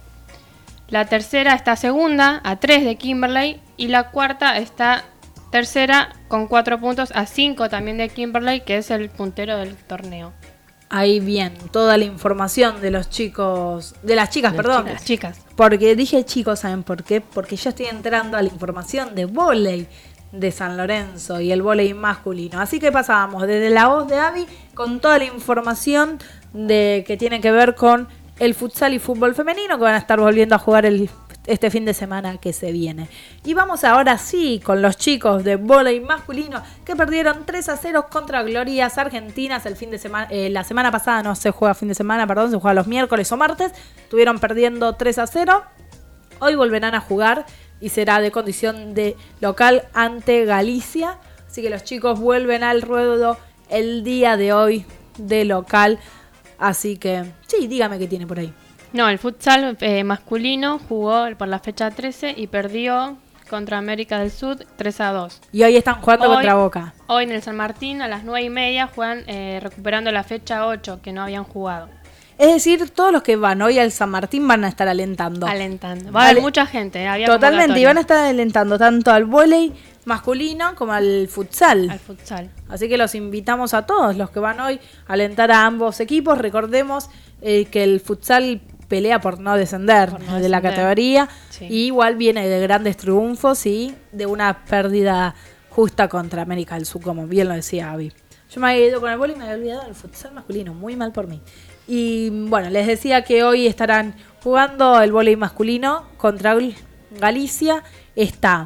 La tercera está segunda, a 3 de Kimberley. Y la cuarta está tercera, con 4 puntos, a 5 también de Kimberley, que es el puntero del torneo. Ahí bien, toda la información de los chicos, de las chicas, perdón. Las chicas. Porque dije chicos, ¿saben por qué? Porque yo estoy entrando a la información de vóley de San Lorenzo y el vóley masculino. Así que pasábamos desde la voz de Abby con toda la información que tiene que ver con el futsal y fútbol femenino, que van a estar volviendo a jugar este fin de semana que se viene. Y vamos ahora sí con los chicos de vóley masculino que perdieron 3-0 contra Glorias Argentinas el fin de semana. La semana pasada no se juega fin de semana, perdón, se juega los miércoles o martes. Estuvieron perdiendo 3-0. Hoy volverán a jugar y será de condición de local ante Galicia. Así que los chicos vuelven al ruedo el día de hoy de local. Así que, sí, dígame qué tiene por ahí. No, el futsal masculino jugó por la fecha 13 y perdió contra América del Sur 3-2. Y hoy están jugando contra Boca. Hoy en el San Martín a las 9:30 juegan recuperando la fecha 8 que no habían jugado. Es decir, todos los que van hoy al San Martín van a estar alentando. Va a haber mucha gente. Había totalmente, y van a estar alentando tanto al vóley masculino como al futsal. Al futsal. Así que los invitamos a todos los que van hoy a alentar a ambos equipos. Recordemos que el futsal pelea por no descender de la categoría. Sí. Y igual viene de grandes triunfos y de una pérdida justa contra América del Sur, como bien lo decía Abby. Yo me había ido con el vóley y me había olvidado del futsal masculino. Muy mal por mí. Y bueno, les decía que hoy estarán jugando el vóley masculino contra Galicia. Está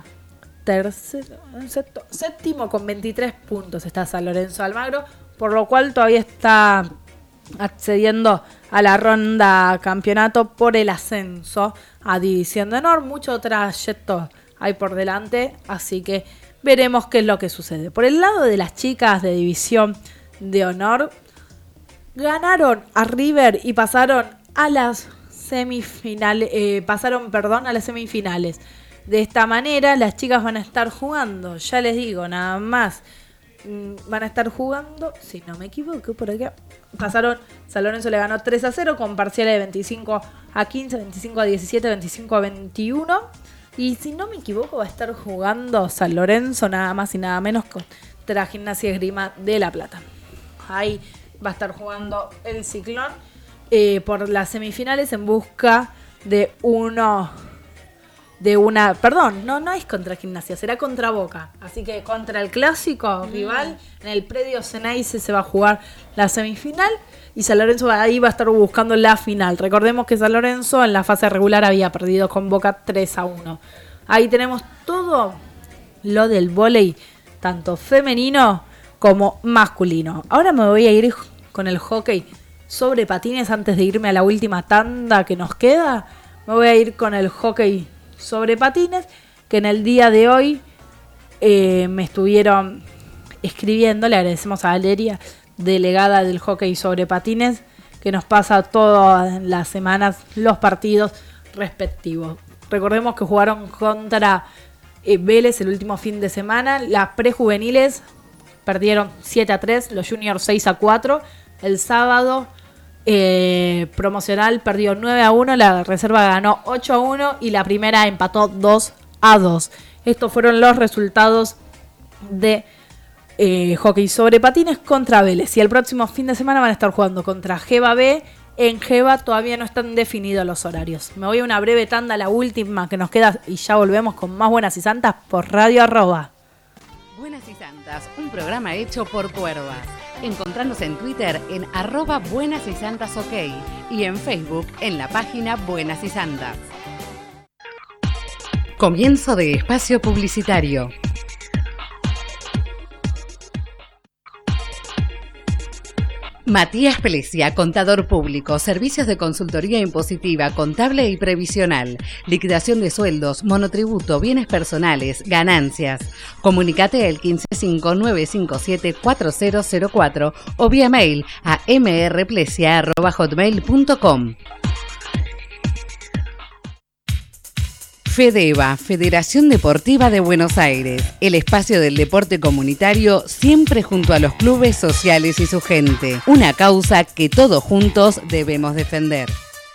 séptimo con 23 puntos está San Lorenzo de Almagro, por lo cual todavía está accediendo a la ronda campeonato por el ascenso a División de Honor. Mucho trayecto hay por delante, así que veremos qué es lo que sucede. Por el lado de las chicas de División de Honor, ganaron a River y pasaron a las semifinales. A las semifinales. De esta manera, las chicas van a estar jugando. Ya les digo, nada más. Van a estar jugando, si no me equivoco, por acá. Pasaron, San Lorenzo le ganó 3-0 con parciales de 25-15, 25-17, 25-21. Y si no me equivoco, va a estar jugando San Lorenzo nada más y nada menos contra Gimnasia y Esgrima de La Plata. Ahí va a estar jugando el Ciclón por las semifinales en busca de perdón, no es contra Gimnasia, será contra Boca. Así que contra el clásico rival, en el predio Ceneice se va a jugar la semifinal y San Lorenzo ahí va a estar buscando la final. Recordemos que San Lorenzo en la fase regular había perdido con Boca 3-1. Ahí tenemos todo lo del vóley, tanto femenino como masculino. Ahora me voy a ir con el hockey sobre patines antes de irme a la última tanda que nos queda. Me voy a ir con el hockey sobre patines, que en el día de hoy me estuvieron escribiendo. Le agradecemos a Valeria, delegada del hockey sobre patines, que nos pasa todas las semanas los partidos respectivos. Recordemos que jugaron contra Vélez el último fin de semana. Las prejuveniles perdieron 7-3, los juniors 6-4. El sábado promocional perdió 9-1, la reserva ganó 8-1 y la primera empató 2-2. Estos fueron los resultados de hockey sobre patines contra Vélez. Y el próximo fin de semana van a estar jugando contra Geva B. En Geva todavía no están definidos los horarios. Me voy a una breve tanda, la última que nos queda, y ya volvemos con más Buenas y Santas por Radio Arroba. Buenas y Santas, un programa hecho por cuervas. Encontranos en Twitter en @buenasysantasok y en Facebook en la página Buenas y Santas. Comienzo de espacio publicitario. Matías Plesia, contador público, servicios de consultoría impositiva, contable y previsional, liquidación de sueldos, monotributo, bienes personales, ganancias. Comunicate al 155-957-4004 o vía mail a mrplesia@hotmail.com. FEDEVA, Federación Deportiva de Buenos Aires, el espacio del deporte comunitario siempre junto a los clubes sociales y su gente. Una causa que todos juntos debemos defender.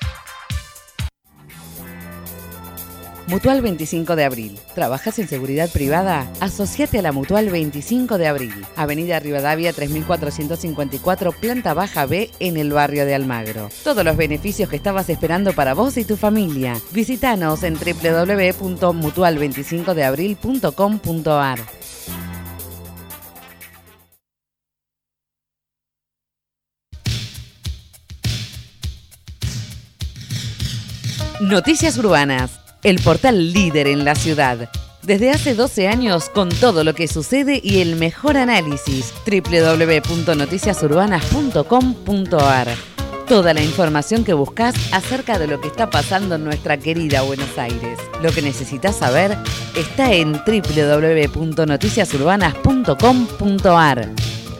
Mutual 25 de Abril. ¿Trabajas en seguridad privada? Asociate a la Mutual 25 de Abril. Avenida Rivadavia 3454, planta baja B, en el barrio de Almagro. Todos los beneficios que estabas esperando para vos y tu familia. Visítanos en www.mutual25deabril.com.ar. Noticias Urbanas, el portal líder en la ciudad. Desde hace 12 años con todo lo que sucede y el mejor análisis. www.noticiasurbanas.com.ar. Toda la información que buscas acerca de lo que está pasando en nuestra querida Buenos Aires. Lo que necesitas saber está en www.noticiasurbanas.com.ar.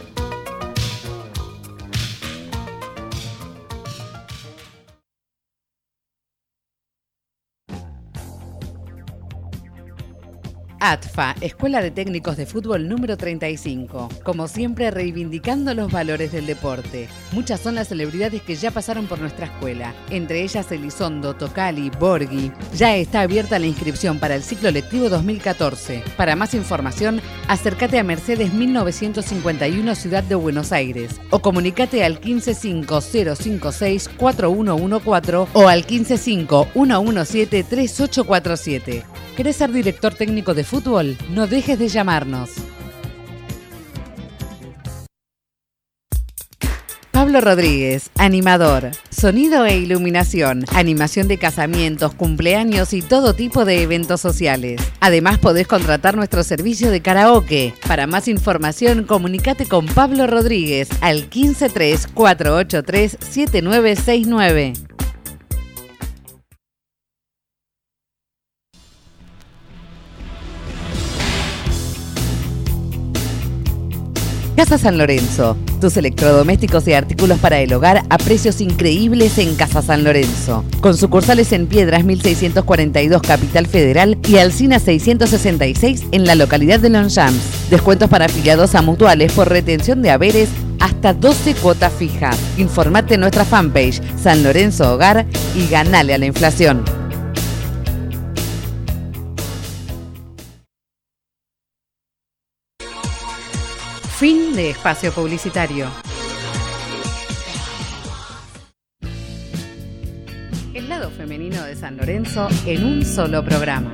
ATFA, Escuela de Técnicos de Fútbol número 35. Como siempre, reivindicando los valores del deporte. Muchas son las celebridades que ya pasaron por nuestra escuela. Entre ellas Elizondo, Tocali, Borghi. Ya está abierta la inscripción para el ciclo lectivo 2014. Para más información, acércate a Mercedes 1951, Ciudad de Buenos Aires. O comunícate al 155-056-4114 o al 155-117-3847. ¿Querés ser director técnico de fútbol? No dejes de llamarnos. Pablo Rodríguez, animador, sonido e iluminación, animación de casamientos, cumpleaños y todo tipo de eventos sociales. Además podés contratar nuestro servicio de karaoke. Para más información, comunicate con Pablo Rodríguez al 153-483-7969. Casa San Lorenzo, tus electrodomésticos y artículos para el hogar a precios increíbles en Casa San Lorenzo. Con sucursales en Piedras 1642 Capital Federal y Alsina 666 en la localidad de Longchamps. Descuentos para afiliados a mutuales por retención de haberes hasta 12 cuotas fijas. Informate en nuestra fanpage San Lorenzo Hogar y ganale a la inflación. Fin de espacio publicitario. El lado femenino de San Lorenzo en un solo programa.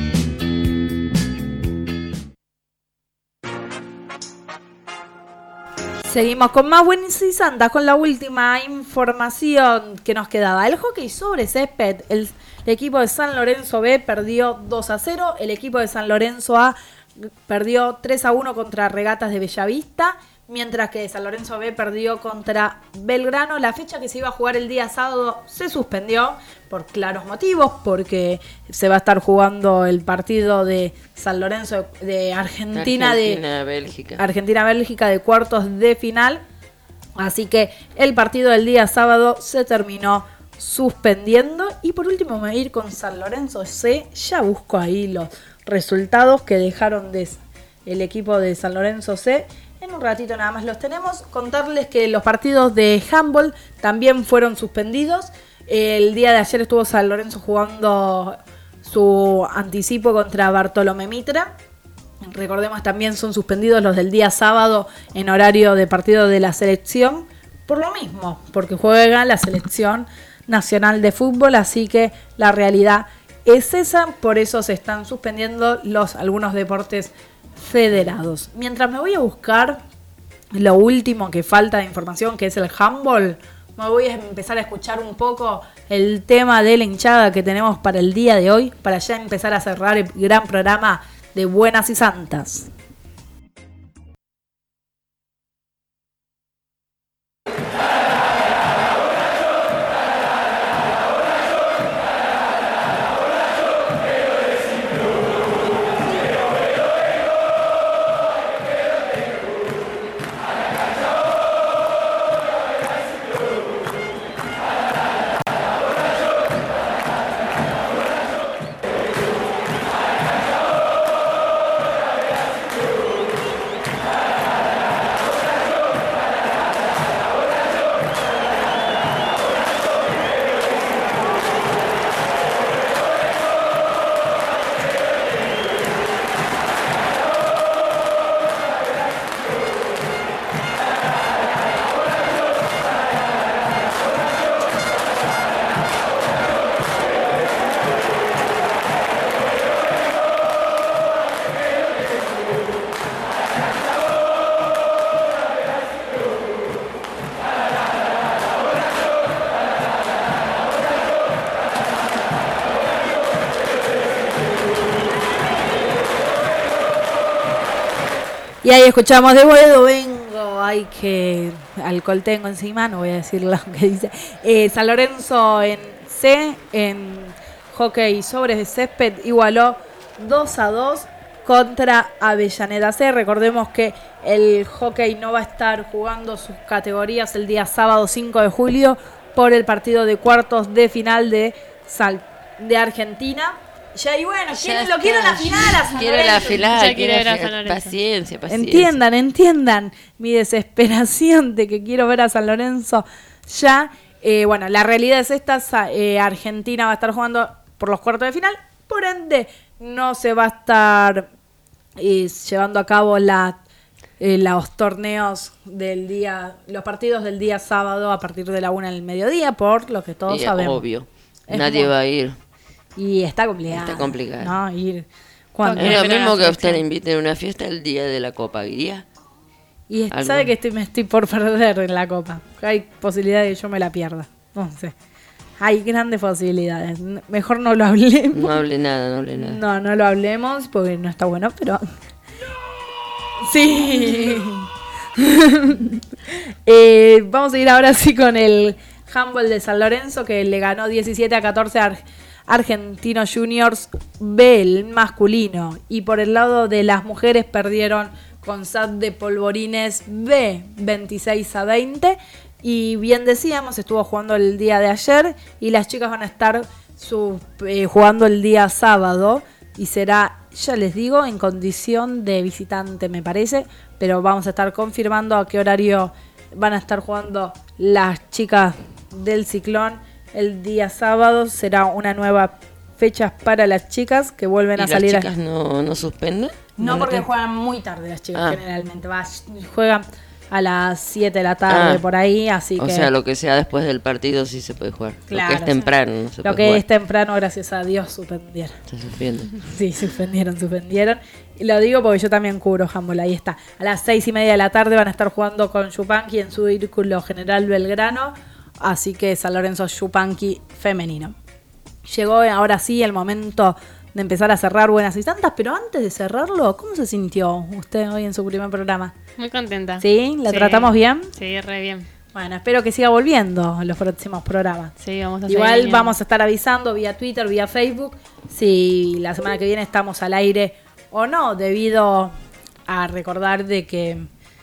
Seguimos con más Buenas y Santas, con la última información que nos quedaba. El hockey sobre césped, el equipo de San Lorenzo B perdió 2-0, el equipo de San Lorenzo A perdió 3-1 contra Regatas de Bellavista, mientras que San Lorenzo B perdió contra Belgrano. La fecha que se iba a jugar el día sábado se suspendió por claros motivos, porque se va a estar jugando el partido de San Lorenzo de Argentina-Bélgica de cuartos de final. Así que el partido del día sábado se terminó suspendiendo. Y por último me voy a ir con San Lorenzo C. Ya busco ahí los resultados que dejaron el equipo de San Lorenzo C. En un ratito nada más los tenemos. Contarles que los partidos de handball también fueron suspendidos. El día de ayer estuvo San Lorenzo jugando su anticipo contra Bartolomé Mitra. Recordemos, también son suspendidos los del día sábado en horario de partido de la selección. Por lo mismo, porque juega la selección nacional de fútbol. Así que la realidad es esa. Por eso se están suspendiendo algunos deportes federados. Mientras me voy a buscar lo último que falta de información, que es el handball, me voy a empezar a escuchar un poco el tema de la hinchada que tenemos para el día de hoy, para ya empezar a cerrar el gran programa de Buenas y Santas. Y ahí escuchamos de Boedo vengo, ay que alcohol tengo encima, no voy a decir lo que dice. San Lorenzo en C, en hockey sobre césped, igualó 2-2 contra Avellaneda C. Recordemos que el hockey no va a estar jugando sus categorías el día sábado 5 de julio por el partido de cuartos de final de Argentina. Ya, y bueno, lo quiero la final a San Quiero Lorenzo. la final, Ya quiero ver a San Lorenzo. Paciencia. Entiendan mi desesperación de que quiero ver a San Lorenzo ya. Bueno, la realidad es esta, Argentina va a estar jugando por los cuartos de final, por ende no se va a estar llevando a cabo los torneos del día, los partidos del día sábado a partir de la 1 del mediodía, por lo que todos sabemos. Obvio, nadie va a ir. Y está complicado. Está complicado. ¿No? Ir cuando Es lo mismo que a usted le inviten a una fiesta el día de la Copa, ¿iría? Y sabe que me estoy por perder en la Copa. Hay posibilidades de que yo me la pierda. No sé. Hay grandes posibilidades. Mejor no lo hablemos. No hable nada. No lo hablemos porque no está bueno, pero... Sí. Vamos a ir ahora sí con el handball de San Lorenzo, que le ganó 17-14 a Argentinos Juniors B, el masculino. Y por el lado de las mujeres perdieron con SAT de Polvorines B, 26-20. Y bien decíamos, estuvo jugando el día de ayer y las chicas van a estar jugando el día sábado. Y será, ya les digo, en condición de visitante me parece, pero vamos a estar confirmando a qué horario van a estar jugando las chicas del Ciclón el día sábado. Será una nueva fecha para las chicas que vuelven a salir. ¿Las chicas no suspenden? No, porque juegan muy tarde las chicas generalmente. Juegan a las 7 de la tarde por ahí, así que... O sea, lo que sea después del partido sí se puede jugar. Claro, lo que es temprano no se puede jugar. Lo que es temprano, gracias a Dios, suspendieron. Se suspende. Sí, suspendieron. Y lo digo porque yo también cubro handball, ahí está. A las 6:30 de la tarde van a estar jugando con Yupanqui en su círculo General Belgrano. Así que San Lorenzo Yupanqui femenino. Llegó ahora sí el momento de empezar a cerrar Buenas y Santas, pero antes de cerrarlo, ¿cómo se sintió usted hoy en su primer programa? Muy contenta. ¿Sí? ¿La Sí. tratamos bien? Sí, re bien. Bueno, espero que siga volviendo en los próximos programas. Sí, vamos a seguir Igual viniendo. vamos a estar avisando vía Twitter, vía Facebook, si la semana que viene estamos al aire o no, debido a recordar de que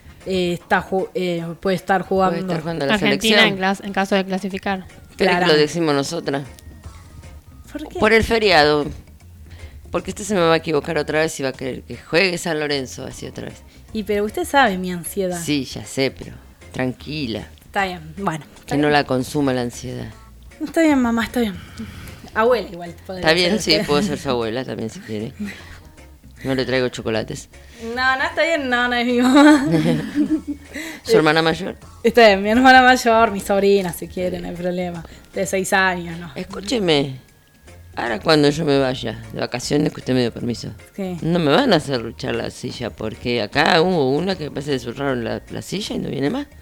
puede estar jugando. Puede estar jugando la Argentina selección. en caso de clasificar. ¿Querés que Clara. lo decimos nosotras? ¿Por qué? Por el feriado. Porque usted se me va a equivocar otra vez y va a querer que juegue San Lorenzo así otra vez. Y pero usted sabe mi ansiedad. Sí, ya sé, pero tranquila. Está bien, bueno. Que no la consuma la ansiedad. Está bien, mamá, está bien. Abuela igual. podría Está bien, ser sí, usted. puedo ser su abuela también si quiere. No le traigo chocolates. No, está bien, no es mi mamá. ¿Su hermana mayor? Está bien, mi hermana mayor, mi sobrina, si quiere, no hay problema. De 6 años, ¿no? Escúcheme. Ahora cuando yo me vaya de vacaciones, que usted me dio permiso, Sí. no me van a hacer luchar la silla, porque acá hubo una que parece que zurraron la silla y no viene más.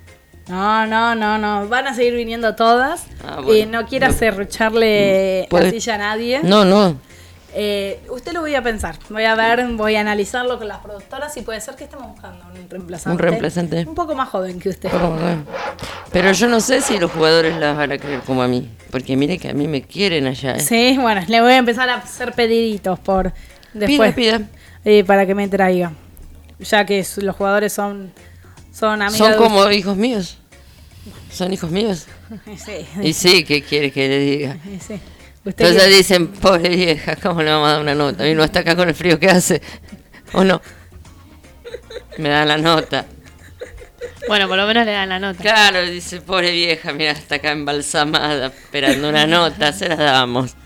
No. Van a seguir viniendo todas. Ah, bueno. No quiera serrucharle la Puede- silla a nadie. No. Usted lo voy a pensar. Voy a ver, voy a analizarlo con las productoras y puede ser que estemos buscando un reemplazante. Un reemplazante. Un poco más joven que usted. Pero yo no sé si los jugadores las van a querer como a mí, porque mire que a mí me quieren allá. Sí, bueno, le voy a empezar a hacer pediditos por después. Pida. Para que me traiga. Ya que los jugadores son amigos. Son como hijos míos. Son hijos míos. Sí, Y sí, ¿qué quiere que le diga? sí. Usted Entonces quiere- dicen, pobre vieja, ¿cómo le vamos a dar una nota? Vino hasta acá con el frío que hace. ¿O no? Me dan la nota. Bueno, por lo menos le dan la nota. Claro, dice, pobre vieja, mira, hasta acá embalsamada, esperando una nota, se la damos.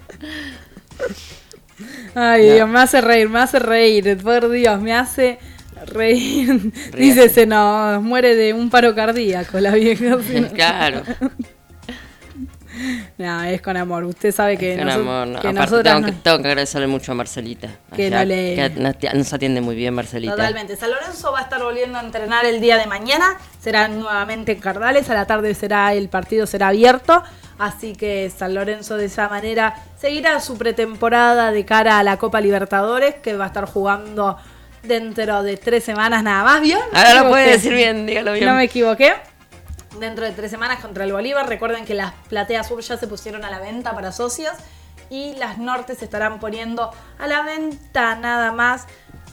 Ay, Dios, me hace reír, por Dios, me hace reír. Ríase. Dice, se nos muere de un paro cardíaco la vieja. Claro. No, es con amor. Usted sabe que, Con amor, no. que Aparte nosotras tengo que agradecerle mucho a Marcelita. Que allá, no le- que nos atiende muy bien, Marcelita. Totalmente. San Lorenzo va a estar volviendo a entrenar el día de mañana. Será nuevamente en Cardales. A la tarde el partido será abierto. Así que San Lorenzo de esa manera seguirá su pretemporada de cara a la Copa Libertadores, que va a estar jugando dentro de 3 semanas nada más. ¿Vio? No Ahora me lo puede equivoqué. decir bien, dígalo bien. No me equivoqué. Dentro de 3 semanas contra el Bolívar. Recuerden que las plateas sur ya se pusieron a la venta para socios. Y las norte se estarán poniendo a la venta nada más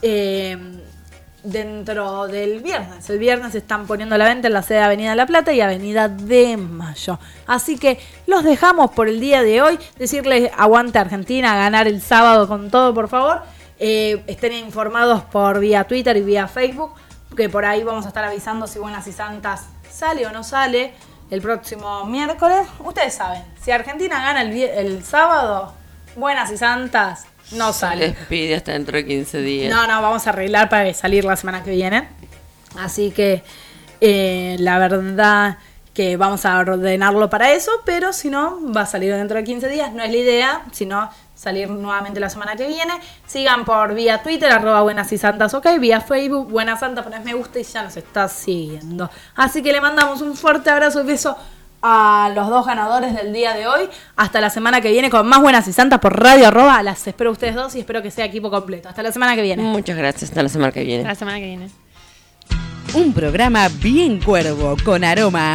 dentro del viernes. El viernes se están poniendo a la venta en la sede de Avenida La Plata y Avenida de Mayo. Así que los dejamos por el día de hoy. Decirles aguante Argentina, ganar el sábado con todo, por favor. Estén informados por vía Twitter y vía Facebook, que por ahí vamos a estar avisando si Buenas y Santas sale o no sale el próximo miércoles. Ustedes saben, si Argentina gana el sábado, Buenas y Santas no Se sale. despide hasta dentro de 15 días. No, vamos a arreglar para salir la semana que viene. Así que la verdad que vamos a ordenarlo para eso, pero si no, va a salir dentro de 15 días. No es la idea, sino salir nuevamente la semana que viene. Sigan por vía Twitter, @Buenas y Santas, ok, vía Facebook, Buenas Santas, ponés me gusta y ya nos está siguiendo. Así que le mandamos un fuerte abrazo y beso a los 2 ganadores del día de hoy. Hasta la semana que viene con más Buenas y Santas por Radio @. Las espero a ustedes dos y espero que sea equipo completo. Hasta la semana que viene. Muchas gracias, hasta la semana que viene. La semana que viene. Un programa bien cuervo, con aroma